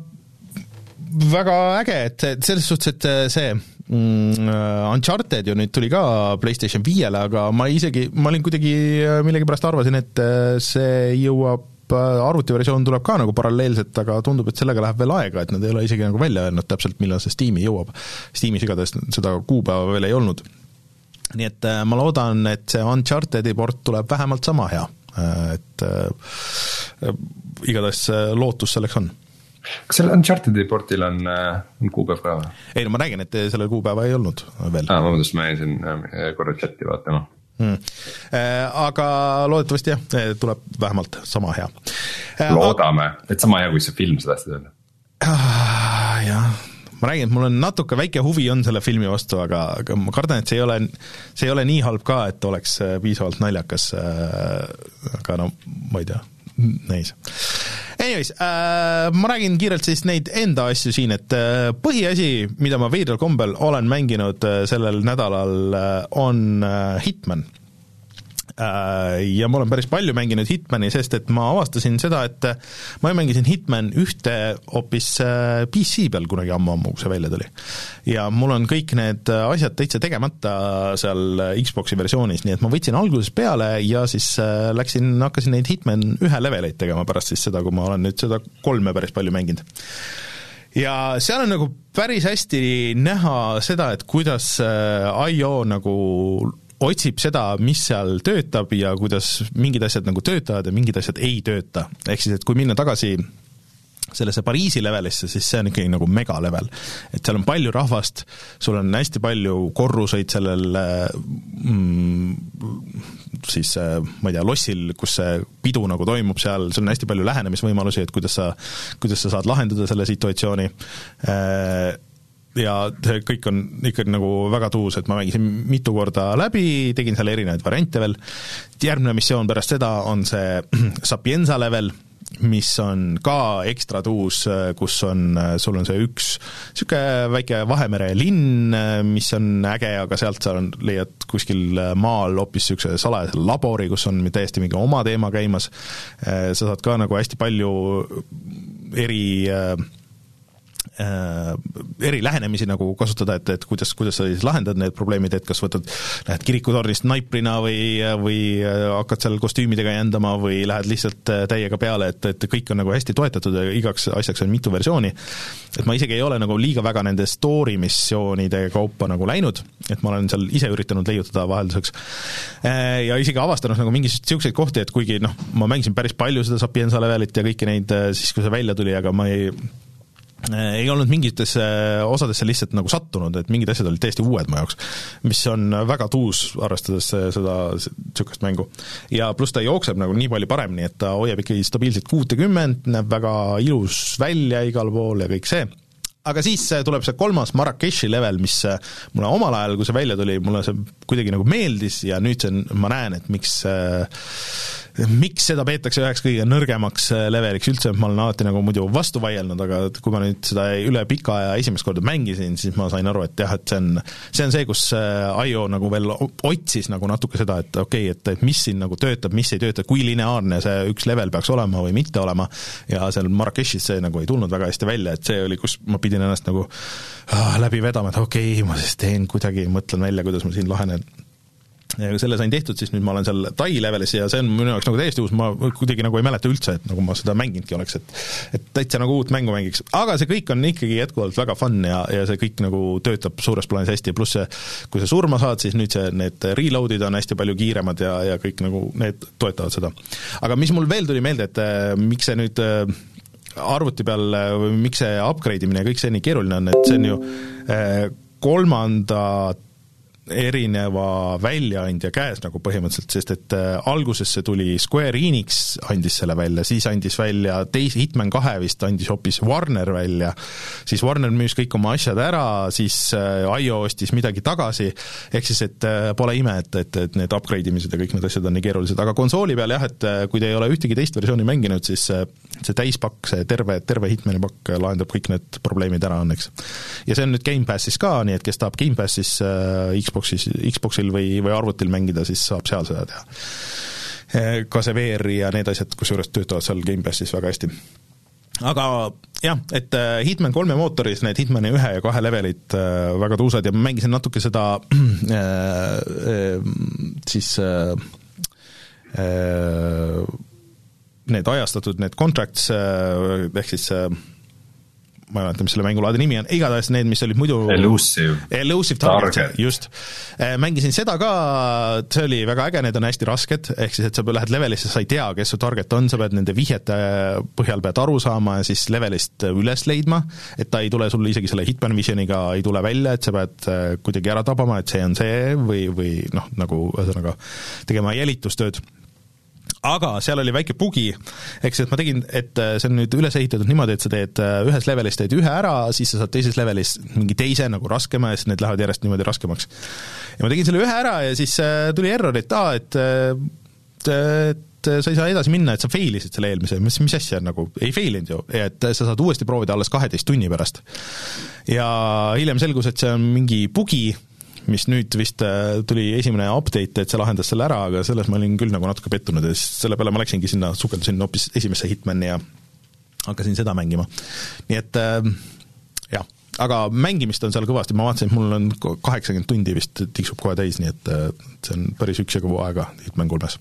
väga äge, et selles suhtes, et see mm, Uncharted ju nüüd tuli ka PlayStation viiele, aga ma isegi, ma olin kuidagi millegipärast arvasin, et see jõuab, arvutiversioon tuleb ka nagu paralleelselt, aga tundub, et sellega läheb veel aega, et nad ei ole isegi nagu välja öelnud täpselt, millal see Steam'i jõuab. Steam'is igatahes seda kuupäeva veel ei olnud. Nii et ma loodan, et see Unchartedi port tuleb vähemalt sama hea, et äh, igatahes lootus selleks on. Kas selle Unchartedi portil on, on kuupäev ka? Ei, no ma räägin, et sellel kuupäeva ei olnud veel. Ah, ma mõtlest, ma jäin siin korra chati vaatama. Hmm. Aga loodetavasti jah, tuleb vähemalt sama hea. Loodame, et sama hea, kui see film seda hästi öelda. Jah, ma räägin, et mul on natuke väike huvi on selle filmi vastu, aga, aga ma kardan, et see ei ole, see ei ole nii halb ka, et oleks piisavalt naljakas, aga no ma ei tea, näis. Anyways, äh, ma räägin kiirelt siis neid enda asju siin, et äh, põhiasi, mida ma veidral kombel olen mänginud äh, sellel nädalal, äh, on äh, Hitman. Äh, ja ma olen päris palju mänginud Hitmani, sest et ma avastasin seda, et äh, ma mängisin Hitman ühte hoopis äh, P C peal kunagi ammu-ammu, kui see välja tuli. Ja mul on kõik need asjad täitsa tegemata seal Xboxi versioonis, nii et ma võtsin alguses peale ja siis äh, läksin, hakkasin neid Hitman ühe leveleid tegema pärast siis seda, kui ma olen nüüd seda kolme päris palju mänginud. Ja seal on nagu päris hästi näha seda, et kuidas äh, I O nagu otsib seda, mis seal töötab ja kuidas mingid asjad nagu töötavad ja mingid asjad ei tööta. Ehk siis, et kui minna tagasi sellesse Pariisi levelisse, siis see on ikkagi nagu mega level. Et seal on palju rahvast, sul on hästi palju korruseid sellel mm, siis, ma ei tea, lossil, kus see pidu nagu toimub seal, sul on hästi palju lähenemisvõimalusi, et kuidas sa, kuidas sa saad lahendada selle situatsiooni. Ja see kõik on ikkagi nagu väga tuus, et ma mängisin mitu korda läbi, tegin seal erinevaid variante veel. Järgmine missioon pärast seda on see Sapienza level, mis on ka ekstra tuus, kus on, sul on see üks siuke väike Vahemere linn, mis on äge, aga sealt sa leiad kuskil maal hoopis siukse salajase labori, kus on täiesti mingi oma teema käimas. Sa saad ka nagu hästi palju eri Äh, eri lähenemisi nagu kasutada, et, et kuidas, kuidas sa siis lahendad need probleemid, et kas võtad, lähed kirikutornist naiprina või, või hakkad seal kostüümidega jändama või lähed lihtsalt täiega peale, et, et kõik on nagu hästi toetatud ja igaks asjaks on mitu versiooni. Et ma isegi ei ole nagu liiga väga nende story missioonide kaupa nagu läinud, et ma olen seal ise üritanud leiutada vahelduseks. Ja isegi avastanud nagu mingi siukseid kohti, et kuigi noh, ma mängisin päris palju seda Sapienza levelit ja kõiki neid siis, kui see välja tuli, aga ma ei ei olnud mingitesse osadesse lihtsalt nagu sattunud, et mingid asjad olid täiesti uued ma jaoks, mis on väga tuus, arvestades seda sükast mängu. Ja pluss ta jookseb nagu nii palju paremini, et ta hoiab ikkagi stabiilselt kuutekümmend, näeb väga ilus välja igal pool ja kõik see. Aga siis tuleb see kolmas Marrakeshi level, mis mulle omal ajal, kui see välja tuli, mulle see kuidagi nagu meeldis ja nüüd see, ma näen, et miks miks seda peetakse üheks kõige nõrgemaks leveliks üldse, ma olen alati nagu muidu vastu vaielnud, aga kui ma nüüd seda üle pika aja esimest korda mängisin, siis ma sain aru, et jah, et see on see, on see kus I O nagu veel otsis nagu natuke seda, et okei, okay, et, et mis siin nagu töötab, mis ei tööta, kui lineaarne see üks level peaks olema või mitte olema, ja seal Marrakeshis see nagu ei tulnud väga hästi välja, et see oli, kus ma pidin ennast nagu ah, läbi vedama, et okei okay,, ma siis teen kuidagi, mõtlen välja, kuidas ma siin lahenen. Ja kui selle sain tehtud, siis nüüd ma olen seal Tai levelis ja see on minu jaoks nagu täiesti uus, ma kuidagi nagu ei mäleta üldse, et nagu ma seda mänginudki oleks, et, et täitsa nagu uut mängu mängiks, aga see kõik on ikkagi jätkuvalt väga fun ja, ja see kõik nagu töötab suures plaanis hästi, pluss see, kui sa surma saad, siis nüüd see, need reloadid on hästi palju kiiremad ja, ja kõik nagu need toetavad seda. Aga mis mul veel tuli meelde, et äh, miks see nüüd äh, arvuti peal või miks see upgrade imine ja kõik see nii keeruline on, et see on ju äh, kolmanda erineva väljaandja käes nagu põhimõtteliselt, sest et alguses see tuli Square Enix andis selle välja, siis andis välja teise Hitman kahe vist andis hoopis Warner välja, siis Warner müüs kõik oma asjad ära, siis I O ostis midagi tagasi, ehk siis, et pole ime, et, et, et need upgrade imised ja kõik need asjad on nii keerulised, aga konsooli peal jah, et kui te ei ole ühtegi teist versiooni mänginud, siis see täispakk, see terve, terve Hitmani pakk lahendab kõik need probleemid ära õnneks. Ja see on nüüd Game Passis ka, nii et kes tahab Game Passis Xboxis, Xboxil või, või arvutil mängida, siis saab seal seda teha. Ka see V R ja need asjad, kus juures töötavad seal Game Passis väga hästi. Aga jah, et Hitman kolme mootoris need Hitmani ühe ja kahe levelid väga tuusad ja ma mängisin natuke seda äh, siis äh, need ajastatud, need contracts ehk siis ma ei mäleta, mis selle mängulaadi nimi on, igatahes need, mis olid muidu Elusive, Elusive Target, target., just. Mängisin seda ka, see oli väga äge, need on hästi rasked, ehk siis, et sa lähed levelisse, sa ei tea, kes su target on, sa pead nende vihjete põhjal pead aru saama ja siis levelist üles leidma, et ta ei tule sulle isegi selle Hitman Visioniga ei tule välja, et sa pead kuidagi ära tabama, et see on see või, või noh, nagu ühesõnaga tegema jälitustööd. Aga seal oli väike bugi, eks et ma tegin, et see on nüüd üles ehitatud niimoodi, et sa teed ühes levelis teed ühe ära, siis sa saad teises levelis mingi teise nagu raskema ja siis need lähevad järjest niimoodi raskemaks. Ja ma tegin selle ühe ära ja siis tuli error, et aa, et, et, et sa ei saa edasi minna, et sa failisid selle eelmise, mis, mis asja nagu, ei failinud ju, et sa saad uuesti proovida alles kaheteist tunni pärast. Ja hiljem selgus, et see on mingi bugi, mis nüüd vist tuli esimene update, et see lahendas selle ära, aga selles ma olin küll nagu natuke pettunud ja selle peale ma läksingi sinna, sukeldusin hoopis esimesse Hitmani ja hakkasin seda mängima. Nii et jah, aga mängimist on seal kõvasti, ma vaatasin, et mul on kaheksakümmend tundi vist tiksub kohe täis, nii et see on päris üksjagu aega Hitman kolmes.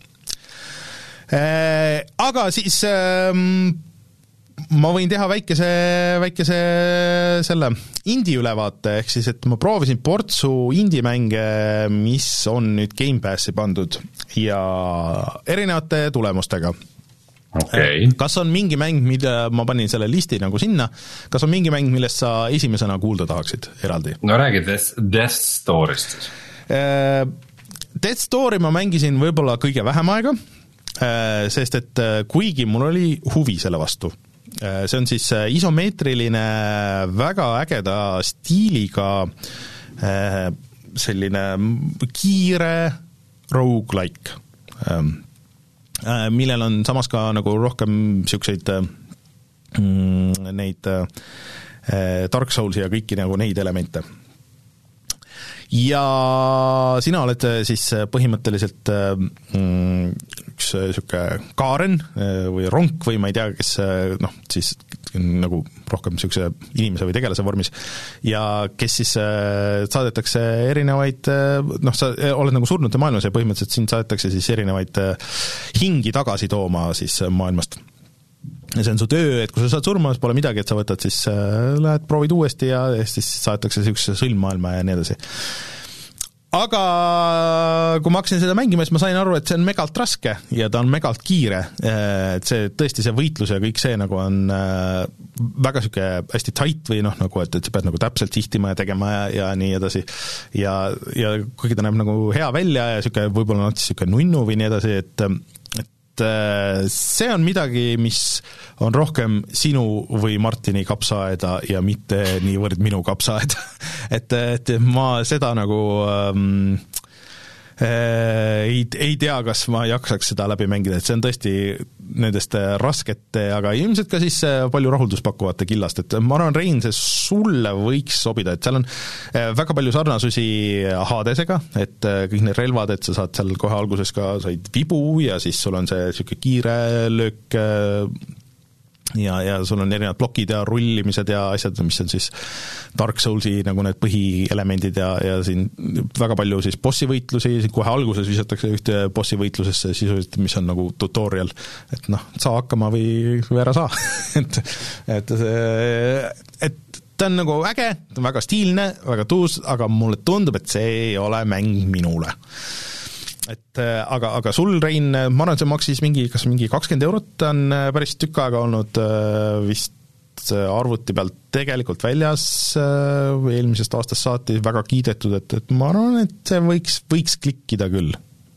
Aga siis ma võin teha väikese, väikese selle indie ülevaate, ehk siis, et ma proovisin portsu indie-mänge, mis on nüüd Game Passi pandud ja erinevate tulemustega. Okay. Kas on mingi mäng, mida ma panin selle listi nagu sinna, kas on mingi mäng, millest sa esimesena kuulda tahaksid eraldi? No räägi Death, Death Story'st. Death Story ma mängisin võib-olla kõige vähem aega, sest et kuigi mul oli huvi selle vastu, see on siis isomeetriline, väga ägeda stiiliga selline kiire roguelike, millel on samas ka nagu rohkem siukseid neid Dark Soulsi ja kõiki nagu neid elemente. Ja sina oled siis põhimõtteliselt üks siuke kaaren või ronk või ma ei tea, kes noh, siis nagu rohkem siukse inimese või tegelase vormis ja kes siis saadetakse erinevaid, noh, sa oled nagu surnute maailmas ja põhimõtteliselt sind saadetakse siis erinevaid hingi tagasi tooma siis maailmast. Ja see on su töö, et kui sa saad surma, siis pole midagi, et sa võtad siis, lähed proovid uuesti ja siis saadetakse siukse sõlmmaailma ja nii edasi. Aga kui ma hakkasin seda mängima, siis ma sain aru, et see on megalt raske ja ta on megalt kiire, et see tõesti see võitlus ja kõik see nagu on väga siuke hästi tight või noh, nagu et, et sa pead nagu täpselt sihtima ja tegema ja, ja nii edasi ja, ja kuigi ta näeb nagu hea välja ja siuke võib-olla on siuke nunnu või nii edasi, et see on midagi, mis on rohkem sinu või Martini kapsaaeda ja mitte niivõrd minu kapsaaeda. et, et ma seda nagu ähm, äh, ei, ei tea, kas ma jaksaks seda läbi mängida, et see on tõesti nendest raskete, aga ilmselt ka siis palju rahulduspakuvate killast, et ma arvan, Rein, see sulle võiks sobida, et seal on väga palju sarnasusi Hadesega, et kõik need relvad, et sa saad seal kohe alguses ka said vibu ja siis sul on see siuke kiire löök ja, ja sul on erinevad plokid ja rullimised ja asjad, mis on siis Dark Soulsi nagu need põhielemendid ja, ja siin väga palju siis bossivõitlusi, kohe alguses visatakse ühte bossivõitlusesse sisuliselt, mis on nagu tutorial, et noh, saa hakkama või, või ära saa et, et, et ta on nagu äge, ta on väga stiilne, väga tuus, aga mulle tundub, et see ei ole mäng minule. Et aga, aga sul, Rein, ma arvan, see maksis mingi, kas mingi kakskümmend eurot on päris tükk aega olnud vist arvuti pealt tegelikult väljas eelmisest aastast saati, väga kiidetud, et, et ma arvan, et see võiks, võiks klikkida küll.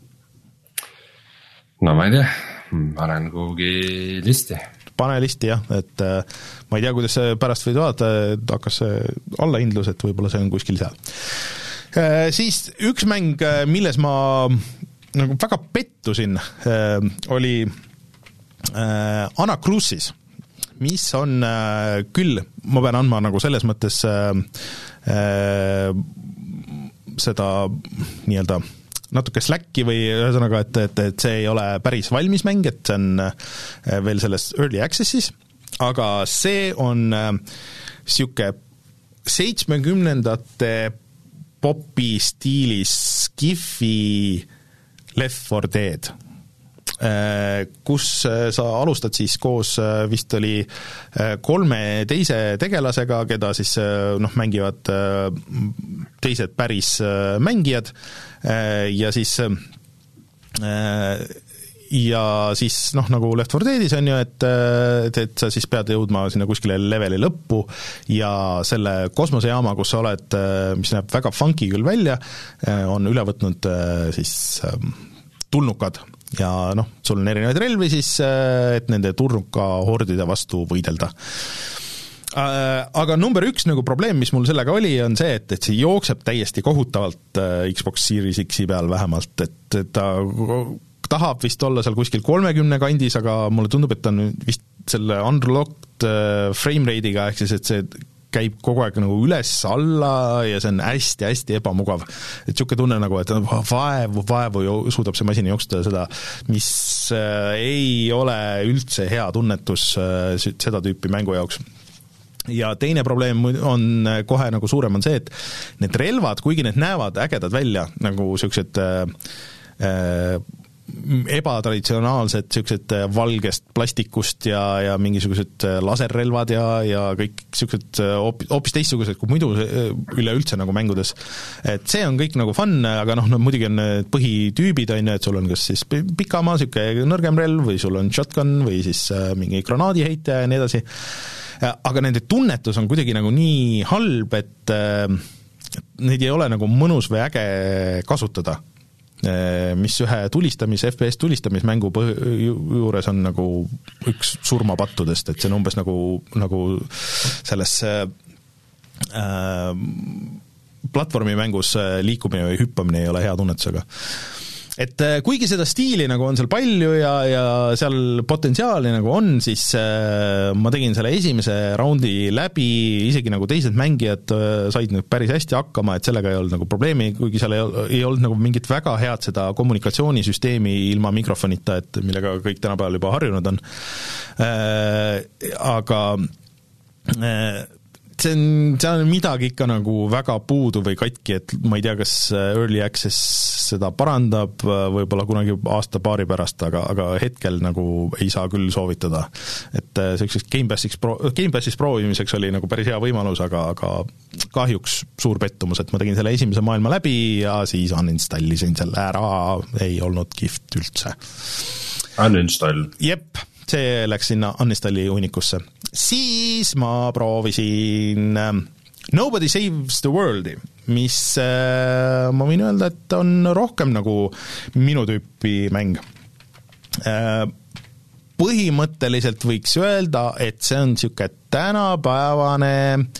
No ma ei tea, panen kuhugi listi. Pane listi jah, et ma ei tea, kuidas see pärast võid vaadata, et hakkas allahindlus, et võib-olla see on kuskil seal. Siis üks mäng, milles ma nagu väga pettusin, oli Anacrusis, mis on küll, ma pean andma nagu selles mõttes seda nii-öelda natuke släkki või ühesõnaga, et, et, et see ei ole päris valmis mäng, et see on veel selles early access'is, aga see on siuke seitsmekümnendate popi stiilis skifi Left four Dead, kus sa alustad siis koos, vist oli kolme teise tegelasega, keda siis noh, mängivad teised päris mängijad ja siis ja siis noh, nagu Left four Deadis on ju, et, et, et sa siis pead jõudma sinna kuskile leveli lõppu ja selle kosmosejaama, kus sa oled, mis näeb väga funky küll välja, on üle võtnud siis tulnukad ja noh, sul on erinevaid relvi siis, et nende turnuka hordide vastu võidelda. Aga number üks nagu probleem, mis mul sellega oli, on see, et, et see jookseb täiesti kohutavalt Xbox Series X-i peal vähemalt, et ta tahab vist olla seal kuskil kolmekümne kandis, aga mulle tundub, et ta on vist selle unlocked frame rate'iga, ehk siis, et see käib kogu aeg nagu üles-alla ja see on hästi-hästi ebamugav. Et siuke tunne nagu, et vaevu, vaevu suudab see masin jookstada seda, mis ei ole üldse hea tunnetus seda tüüpi mängu jaoks. Ja teine probleem on kohe nagu suurem on see, et need relvad, kuigi need näevad ägedad välja, nagu siuksed äh, ebatraditsionaalsed siuksed valgest plastikust ja, ja mingisugused laserrelvad ja, ja kõik siuksed hoopis, hoopis teistsugused kui muidu üleüldse nagu mängudes. Et see on kõik nagu fun, aga noh, no muidugi on põhitüübid, on ju, et sul on kas siis pikamaa siuke nõrgem relv või sul on shotgun või siis mingi granaadiheite ja nii edasi. Aga nende tunnetus on kuidagi nagu nii halb, et neid ei ole nagu mõnus või äge kasutada, mis ühe tulistamis, F P S tulistamismängu juures on nagu üks surmapattudest, et see on umbes nagu, nagu selles äh, platvormimängus liikumine või hüppamine ei ole hea tunnetusega. Et kuigi seda stiili nagu on seal palju ja, ja seal potentsiaali nagu on, siis äh, ma tegin selle esimese raundi läbi, isegi nagu teised mängijad äh, said nüüd päris hästi hakkama, et sellega ei olnud nagu probleemi, kuigi seal ei, ei olnud nagu mingit väga head seda kommunikatsioonisüsteemi ilma mikrofonita, et millega kõik tänapäeval juba harjunud on. Äh, aga äh, see on, seal on midagi ikka nagu väga puudu või katki, et ma ei tea, kas Early Access seda parandab võib-olla kunagi aasta-paari pärast, aga, aga hetkel nagu ei saa küll soovitada. Et selliseks Game Passiks, Game Passis proovimiseks oli nagu päris hea võimalus, aga, aga kahjuks suur pettumus, et ma tegin selle esimese maailma läbi ja siis uninstallisin selle ära, ei olnud kihvt üldse. Uninstall. Jep, see läks sinna uninstalli uunikusse. Siis ma proovisin Nobody Saves the World'i, mis äh, ma võin öelda, et on rohkem nagu minu tüüpi mäng. Äh, põhimõtteliselt võiks öelda, et see on siuke tänapäevane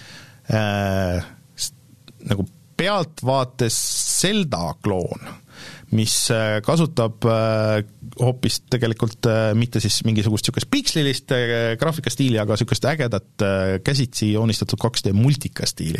äh, nagu pealtvaates Zelda kloon, mis kasutab hoopis tegelikult mitte siis mingisugust siukest pikslilist graafikastiili, aga siukest ägedat käsitsi joonistatud kaks D multikastiili.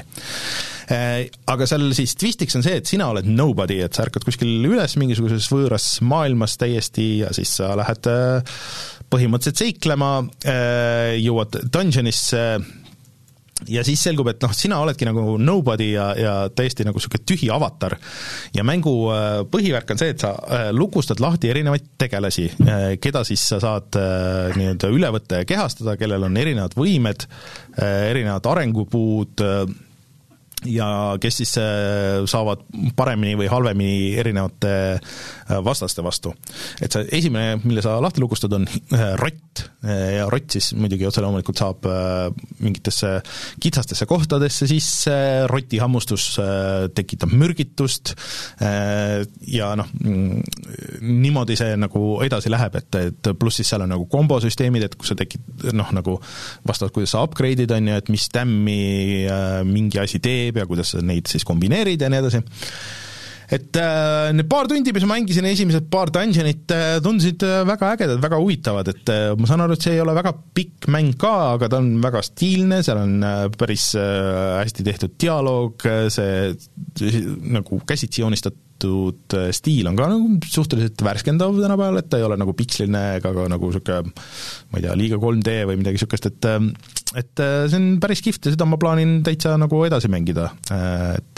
Aga seal siis twistiks on see, et sina oled nobody, et sa ärkad kuskil üles mingisuguses võõras maailmas täiesti ja siis sa lähed põhimõtteliselt seiklema, jõuad dungeonisse ja siis selgub, et noh, sina oledki nagu nobody ja, ja täiesti nagu siuke tühi avatar. Ja mängu põhivärk on see, et sa lukustad lahti erinevaid tegelasi, keda siis sa saad nii-öelda üle võtta ja kehastada, kellel on erinevad võimed, erinevad arengupuud ja kes siis saavad paremini või halvemini erinevate vastaste vastu. Et see esimene, mille sa lahti lukustad, on rott ja rott siis muidugi otse loomulikult saab mingitesse kitsastesse kohtadesse sisse, roti hammustus tekitab mürgitust ja noh, niimoodi see nagu edasi läheb, et, et pluss siis seal on nagu kombosüsteemid, et kus sa tekid noh, nagu vastavalt, kuidas sa upgrade'id on ja et mis tämmi mingi asi teeb ja kuidas sa neid siis kombineerid ja nii edasi. Et äh, need paar tundi, mis ma mängisin, esimesed paar dungeonit äh, tundusid väga ägedad, väga huvitavad, et äh, ma saan aru, et see ei ole väga pikk mäng ka, aga ta on väga stiilne, seal on äh, päris äh, hästi tehtud dialoog, see, see nagu käsitsi joonistatud äh, stiil on ka nagu suhteliselt värskendav tänapäeval, et ta ei ole nagu piksline ega ka nagu siuke, ma ei tea, liiga kolm D või midagi siukest, et äh, et see on päris kihvt ja seda ma plaanin täitsa nagu edasi mängida, et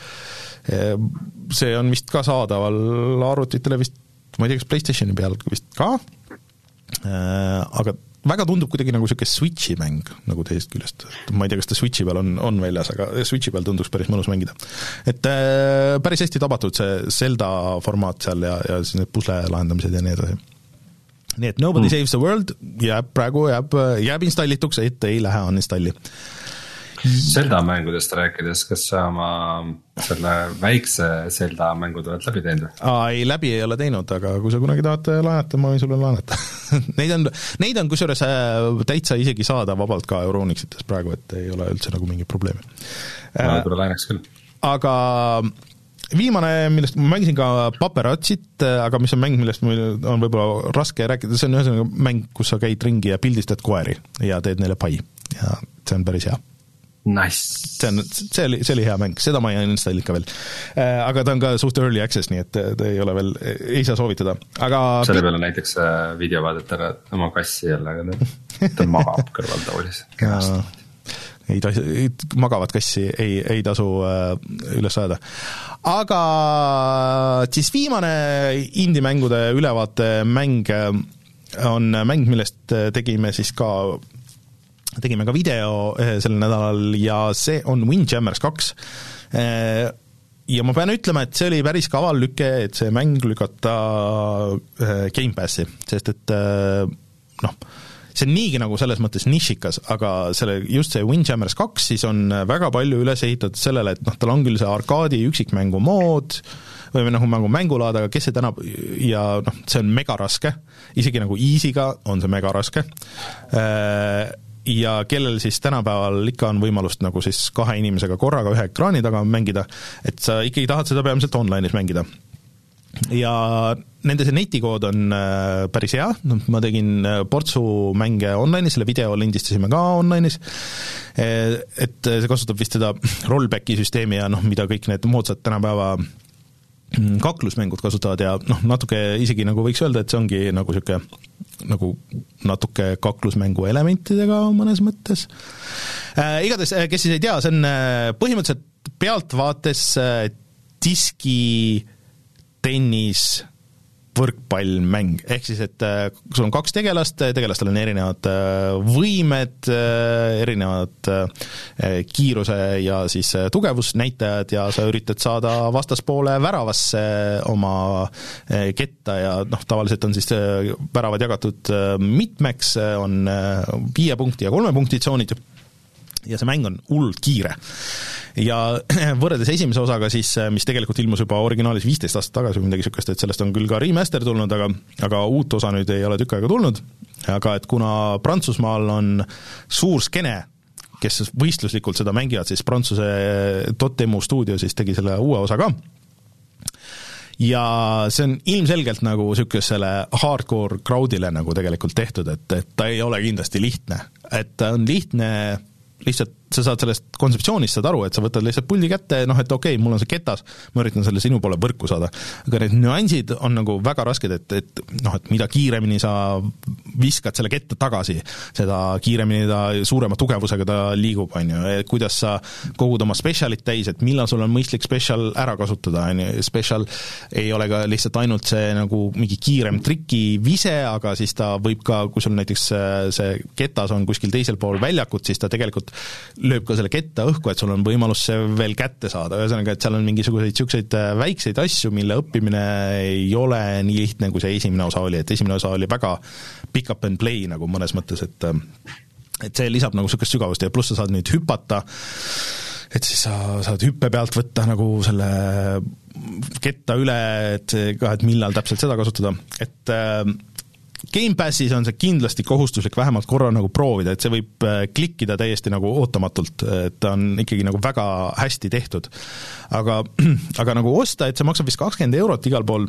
see on vist ka saadaval arvutitele vist, ma ei tea, kas PlayStationi peal vist ka, aga väga tundub kuidagi nagu selline Switchi mäng nagu teisest küljest, ma ei tea, kas ta Switchi peal on, on väljas, aga Switchi peal tunduks päris mõnus mängida. Et päris hästi tabatud see Zelda formaat seal ja, ja siis need pusle lahendamised ja nii edasi. Nii et Nobody mm. Saves the World jääb praegu, jääb, jääb installituks, et ei lähe uninstalli. Zelda mängudest rääkides, kas sa oma selle väikse Zelda mängud oled läbi teinud? Aa, ei, läbi ei ole teinud, aga kui sa kunagi tahad laenata, ma võin sulle laenata. neid on, neid on kusjuures täitsa isegi saada vabalt ka Euronixites praegu, et ei ole üldse nagu mingi probleemi. Ma võib-olla laenaks küll. Aga viimane, millest ma mängisin ka Paperatsit, aga mis on mäng, millest meil on võib-olla raske rääkida, see on ühesõnaga mäng, kus sa käid ringi ja pildistad koeri ja teed neile pai ja see on päris hea. Nice. See, on, see, oli, see oli hea mäng, seda ma ei installid ka veel. Aga ta on ka suht early access, nii et ta ei ole veel, ei saa soovitada. Aga selle peale näiteks video vaadata oma kassi jälle, aga ta magab kõrval taulis. Ei tasu, magavat kassi ei, ei tasu üles ajada. Aga siis viimane indie-mängude ülevaate mäng on mäng, millest tegime siis ka tegime ka video sel nädalal ja see on Windjammers kaks. Ja ma pean ütlema, et see oli päris kaval lüke, et see mäng lükata Game Passi, sest et noh, see on niigi nagu selles mõttes nišikas, aga selle, just see Windjammers kaks siis on väga palju üles ehitatud sellele, et noh, tal on küll see arkaadi üksikmängu mood või nagu mängu mängulaad, aga kes see täna ja noh, see on mega raske, isegi nagu easy'ga on see mega raske ja kellel siis tänapäeval ikka on võimalust nagu siis kahe inimesega korraga ühe ekraani taga mängida, et sa ikkagi tahad seda peamiselt online'is mängida. Ja nende see netikood on päris hea, no, ma tegin portsu mänge online'is, selle video lindistasime ka online'is, et see kasutab vist seda rollbacki süsteemi ja noh, mida kõik need moodsad tänapäeva kaklusmängud kasutavad ja noh, natuke isegi nagu võiks öelda, et see ongi nagu siuke nagu natuke kaklusmängu elementidega mõnes mõttes. Äh, igatahes, kes siis ei tea, see on põhimõtteliselt pealtvaates diski tennis võrkpallmäng, ehk siis, et sul on kaks tegelast, tegelastel on erinevad võimed, erinevad kiiruse ja siis tugevusnäitajad ja sa üritad saada vastaspoole väravasse oma ketta ja noh, tavaliselt on siis väravad jagatud mitmeks, on viie punkti ja kolme punkti tsoonid ja see mäng on hullult kiire. Ja võrreldes esimese osaga siis, mis tegelikult ilmus juba originaalis viisteist aastat tagasi või midagi sükast, et sellest on küll ka remaster tulnud, aga, aga uut osa nüüd ei ole tükk aega tulnud, aga et kuna Prantsusmaal on suur skene, kes võistluslikult seda mängivad, siis Prantsuse Dotemu stuudio siis tegi selle uue osa ka. Ja see on ilmselgelt nagu sükesele hardcore crowdile nagu tegelikult tehtud, et, et ta ei ole kindlasti lihtne, et ta on lihtne lihtsalt sa saad sellest kontseptsioonist saad aru, et sa võtad lihtsalt puldi kätte, noh, et okei, okay, mul on see ketas, ma üritan selle sinu poole võrku saada. Aga need nüansid on nagu väga rasked, et, et noh, et mida kiiremini sa viskad selle ketta tagasi, seda kiiremini ta suurema tugevusega ta liigub, on ju, et kuidas sa kogud oma specialit täis, et millal sul on mõistlik special ära kasutada, on ju, special ei ole ka lihtsalt ainult see nagu mingi kiirem triki vise, aga siis ta võib ka, kui sul näiteks see ketas on kuskil teisel pool väljakut, siis ta tegelikult lööb ka selle ketta õhku, et sul on võimalus see veel kätte saada, ühesõnaga, et seal on mingisuguseid siukseid väikseid asju, mille õppimine ei ole nii lihtne, kui see esimene osa oli, et esimene osa oli väga pick up and play nagu mõnes mõttes, et et see lisab nagu siukest sügavust ja pluss sa saad nüüd hüpata, et siis sa saad hüppe pealt võtta nagu selle ketta üle, et ka, et millal täpselt seda kasutada, et Game Passis on see kindlasti kohustuslik vähemalt korra nagu proovida, et see võib klikkida täiesti nagu ootamatult, et ta on ikkagi nagu väga hästi tehtud. Aga, aga nagu osta, et see maksab vist kakskümmend eurot igal pool,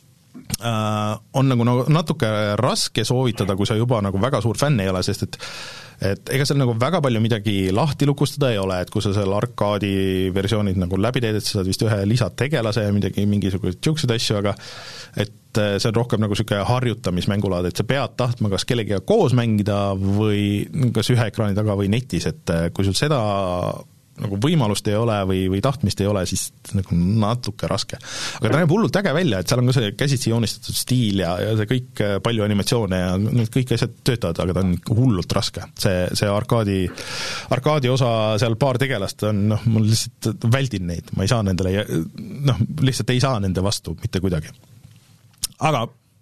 on nagu natuke raske soovitada, kui sa juba nagu väga suur fänn ei ole, sest et et ega seal nagu väga palju midagi lahti lukustada ei ole, et kui sa seal arkaadi versioonid nagu läbi teed, et sa saad vist ühe lisategelase ja midagi, mingisugused siuksed asju, aga et see on rohkem nagu siuke harjutamismängulaad, et sa pead tahtma kas kellegiga koos mängida või kas ühe ekraani taga või netis, et kui sul seda nagu võimalust ei ole või, või tahtmist ei ole, siis nagu natuke raske. Aga ta näeb hullult äge välja, et seal on ka see käsitsi joonistatud stiil ja, ja see kõik palju animatsioone ja need kõik asjad töötavad, aga ta on hullult raske. See, see arkaadi, arkaadi osa seal paar tegelast on, noh, mul lihtsalt väldin neid, ma ei saa nendele, noh, lihtsalt ei saa nende vastu mitte kuidagi. Aga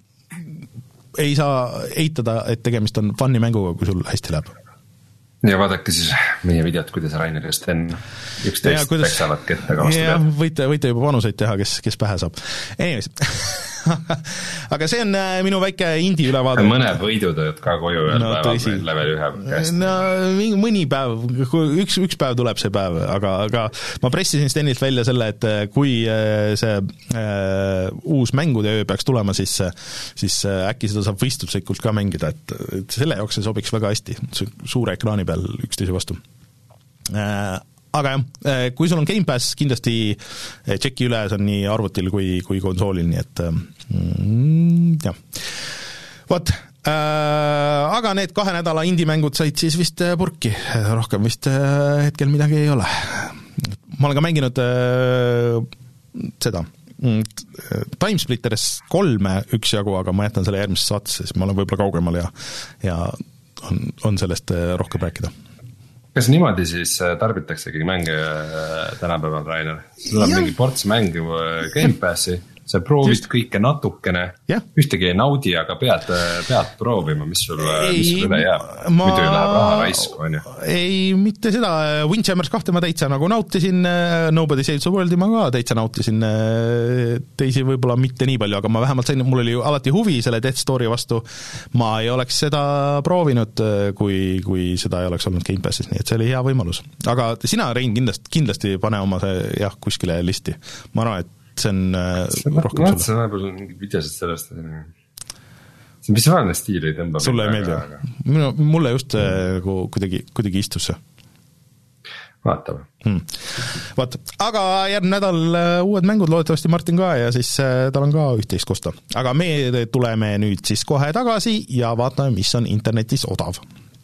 ei saa eitada, et tegemist on funny mänguga, kui sul hästi läheb. Ja vaadake siis meie videot, kuidas Rainer ja Sten üksteist kuidas... peksavad kettaga vastu peal. Võite, võite juba panuseid teha, kes, kes pähe saab. Anyways. Aga see on minu väike indie ülevaade. Mõne võidutööd ka koju ühel no, päeval level ühe käest. No mõni päev, üks, üks päev tuleb see päev, aga, aga ma pressisin Stenilt välja selle, et kui see äh, uus mängude öö peaks tulema, siis, siis äkki seda saab võistluslikult ka mängida, et, et selle jaoks see sobiks väga hästi, suure ekraani peal üksteise vastu. Äh, aga jah, kui sul on Game Pass, kindlasti tšeki üle, see on nii arvutil kui, kui konsoolil, nii et mm, jah. Vot, äh, aga need kahe nädala indie-mängud said siis vist purki, rohkem vist hetkel midagi ei ole. Ma olen ka mänginud äh, seda Timesplitters kolme üksjagu, aga ma jätan selle järgmises saates, siis ma olen võib-olla kaugemal ja, ja on, on sellest rohkem rääkida. Kas niimoodi siis tarbitaksegi mänge tänapäeval, Rainer? Sul on mingi ports mängu Game Passi, sa proovid Just. kõike natukene, yeah. ühtegi ei naudi, aga pead, pead proovima, mis sul, ei, mis sul üle jääb. Ma... Muidu läheb raha raisku, on ju? Ei, mitte seda. Windjammers kahte ma täitsa nagu nautisin, Nobody Saves the Worldi ma ka täitsa nautisin, teisi võib-olla mitte nii palju, aga ma vähemalt sain, mul oli alati huvi selle Death Story vastu. Ma ei oleks seda proovinud, kui, kui seda ei oleks olnud Game Passis, nii et see oli hea võimalus. Aga sina, Rein, kindlasti, kindlasti pane oma see jah, kuskile listi. Ma arvan, et see on see rohkem sulle. See on võib-olla mingid videosid sellest. See on visuaalne stiil ei tõmba. Sulle ei meeldi. Aga... Minu, mulle just mm. kuidagi, kuidagi istus see. Vaatame. Hmm. Vaat, aga järgmine nädal uued mängud, loodetavasti Martin ka ja siis tal on ka üht-teist kosta. Aga me tuleme nüüd siis kohe tagasi ja vaatame, mis on internetis odav.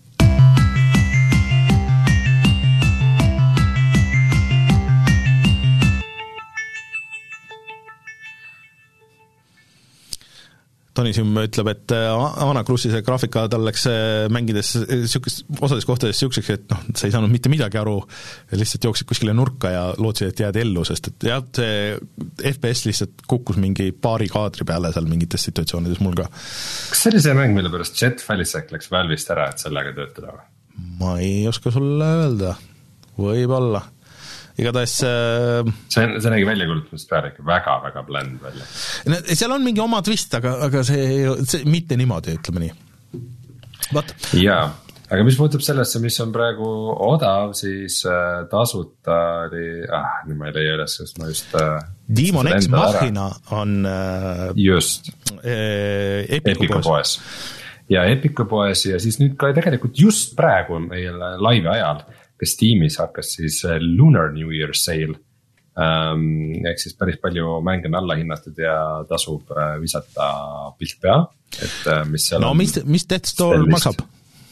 Toni siin ütleb, et Anakrussi see graafika tal läks mängides siukest, osades kohtades siukseks, et noh, sa ei saanud mitte midagi aru, lihtsalt jooksid kuskile nurka ja lootsid, et jääd ellu, sest et jah, see F P S lihtsalt kukkus mingi paari kaadri peale seal mingites situatsioonides mul ka. Kas see oli see mäng, mille pärast Jet Falisek läks Valve'ist ära, et sellega töötada? Ma ei oska sulle öelda, võib-olla. Igatahes äh, see, see nägi välja kuulutamist peale ikka väga-väga blend välja. Seal on mingi oma twist, aga, aga see, see mitte niimoodi, ütleme nii. Vaat. Jaa, aga mis puutub sellesse, mis on praegu odav, siis äh, tasuta oli, ah, nüüd ma ei leia üles, sest ma just äh, Demon X Machina on äh, just äh, Epiku poes. poes ja Epiku poes ja siis nüüd ka tegelikult just praegu meil laivi ajal kes tiimis hakkas siis Lunar New Year sale, ähm, ehk siis päris palju mänge on alla hinnatud ja tasub äh, visata pilt pea, et äh, mis seal no, on. No mis, mis Death Store maksab?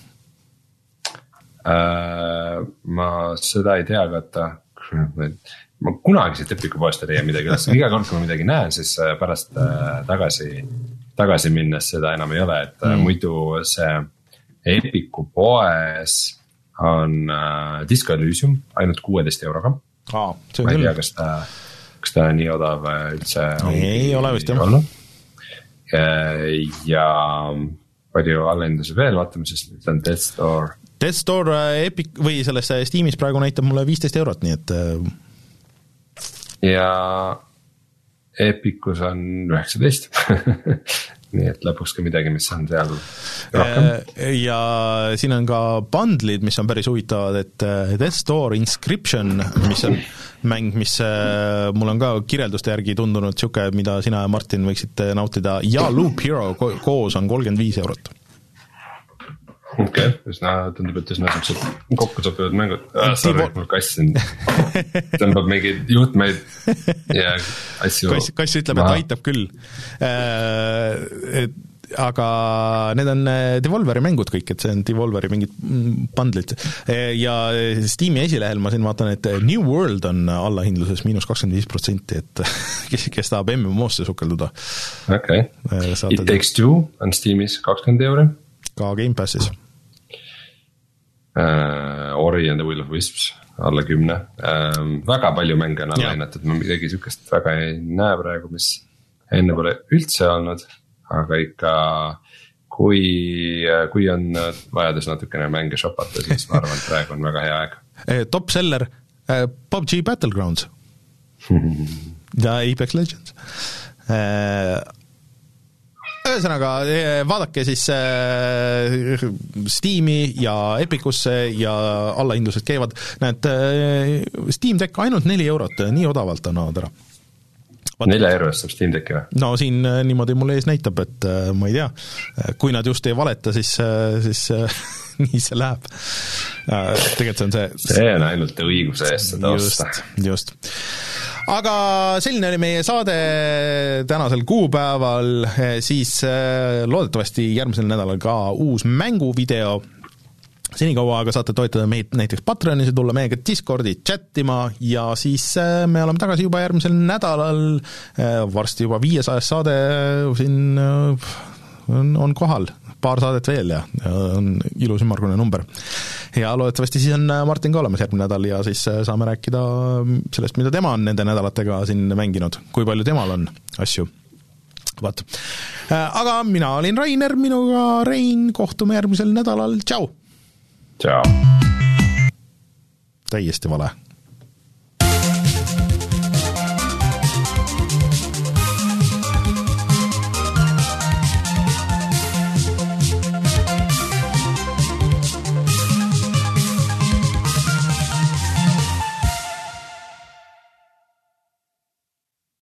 Äh, ma seda ei tea, aga ma kunagi siit Epiku poest ei leia midagi üles, iga kord, kui ma midagi näen, siis pärast äh, tagasi, tagasi minnes seda enam ei ole, et mm. muidu see Epiku poes on äh, Disco Elysium ainult kuueteist euroga. Aa, see on ma ei küll. tea, kas ta, kas ta nii odav üldse ei ole vist jah. Ja palju allahindusi veel, vaatame siis, nüüd on Death Store. Death Store Epic või selles Steamis praegu näitab mulle viisteist eurot, nii et ja Epicus on üheksateist nii et lõpuks ka midagi, mis on seal rohkem. Ja siin on ka bundlid, mis on päris huvitavad, et Death Store Inscription, mis on mäng, mis mul on ka kirjelduste järgi tundunud siuke, mida sina ja Martin võiksite nautida, ja Loop Hero koos on kolmkümmend viis eurot. Okei, okay, üsna tundub, et üsna siuksed kokku sobivad mängud. Ah, sorry, mul kass siin tõmbab mingeid juhtmeid ja asju. Kass, kass ütleb, et aitab küll. Et, aga need on Devolveri mängud kõik, et see on Devolveri mingid bundlid. Ja Steam'i esilehel ma siin vaatan, et New World on allahindluses miinus kakskümmend viis protsenti, et kes, kes tahab M M O-sse sukelduda. Okei, okay. It Takes Two on Steam'is kakskümmend euri. Ka Game Passis. Uh, Ori and the Will of Wisps alla kümne. Uh, väga palju mänge on alla hinnatud, ma midagi sükest väga ei näe praegu, mis enne pole üldse olnud, aga ikka kui, kui on vajadus natukene mänge shopata, siis ma arvan, et praegu on väga hea aeg. Top seller P U B G Battlegrounds ja Apex Legends. Uh, Ühesõnaga, vaadake siis Steam'i ja Epicusse ja allahindlused käivad, näed, Steam Deck ainult neli eurot, nii odavalt annavad ära. Nelja eurost saab Steam Decki või? No siin niimoodi mulle ees näitab, et ma ei tea, kui nad just ei valeta, siis, siis nii see läheb. Tegelikult see on see... See on ainult õiguse eest seda osta. Just, just. Aga selline oli meie saade tänasel kuupäeval, siis loodetavasti järgmisel nädalal ka uus mänguvideo. Senikaua aga saate toetada meid näiteks Patreonis ja tulla meiega Discordi chattima ja siis me oleme tagasi juba järgmisel nädalal, varsti juba viiesajas saade siin on, on kohal, paar saadet veel ja, ja on ilus ümmargune number. Ja loodetavasti siis on Martin ka olemas järgmine nädal ja siis saame rääkida sellest, mida tema on nende nädalatega siin mänginud, kui palju temal on asju. Vaat. Aga mina olin Rainer, minuga Rein, kohtume järgmisel nädalal, tšau! Tšau! Täiesti vale.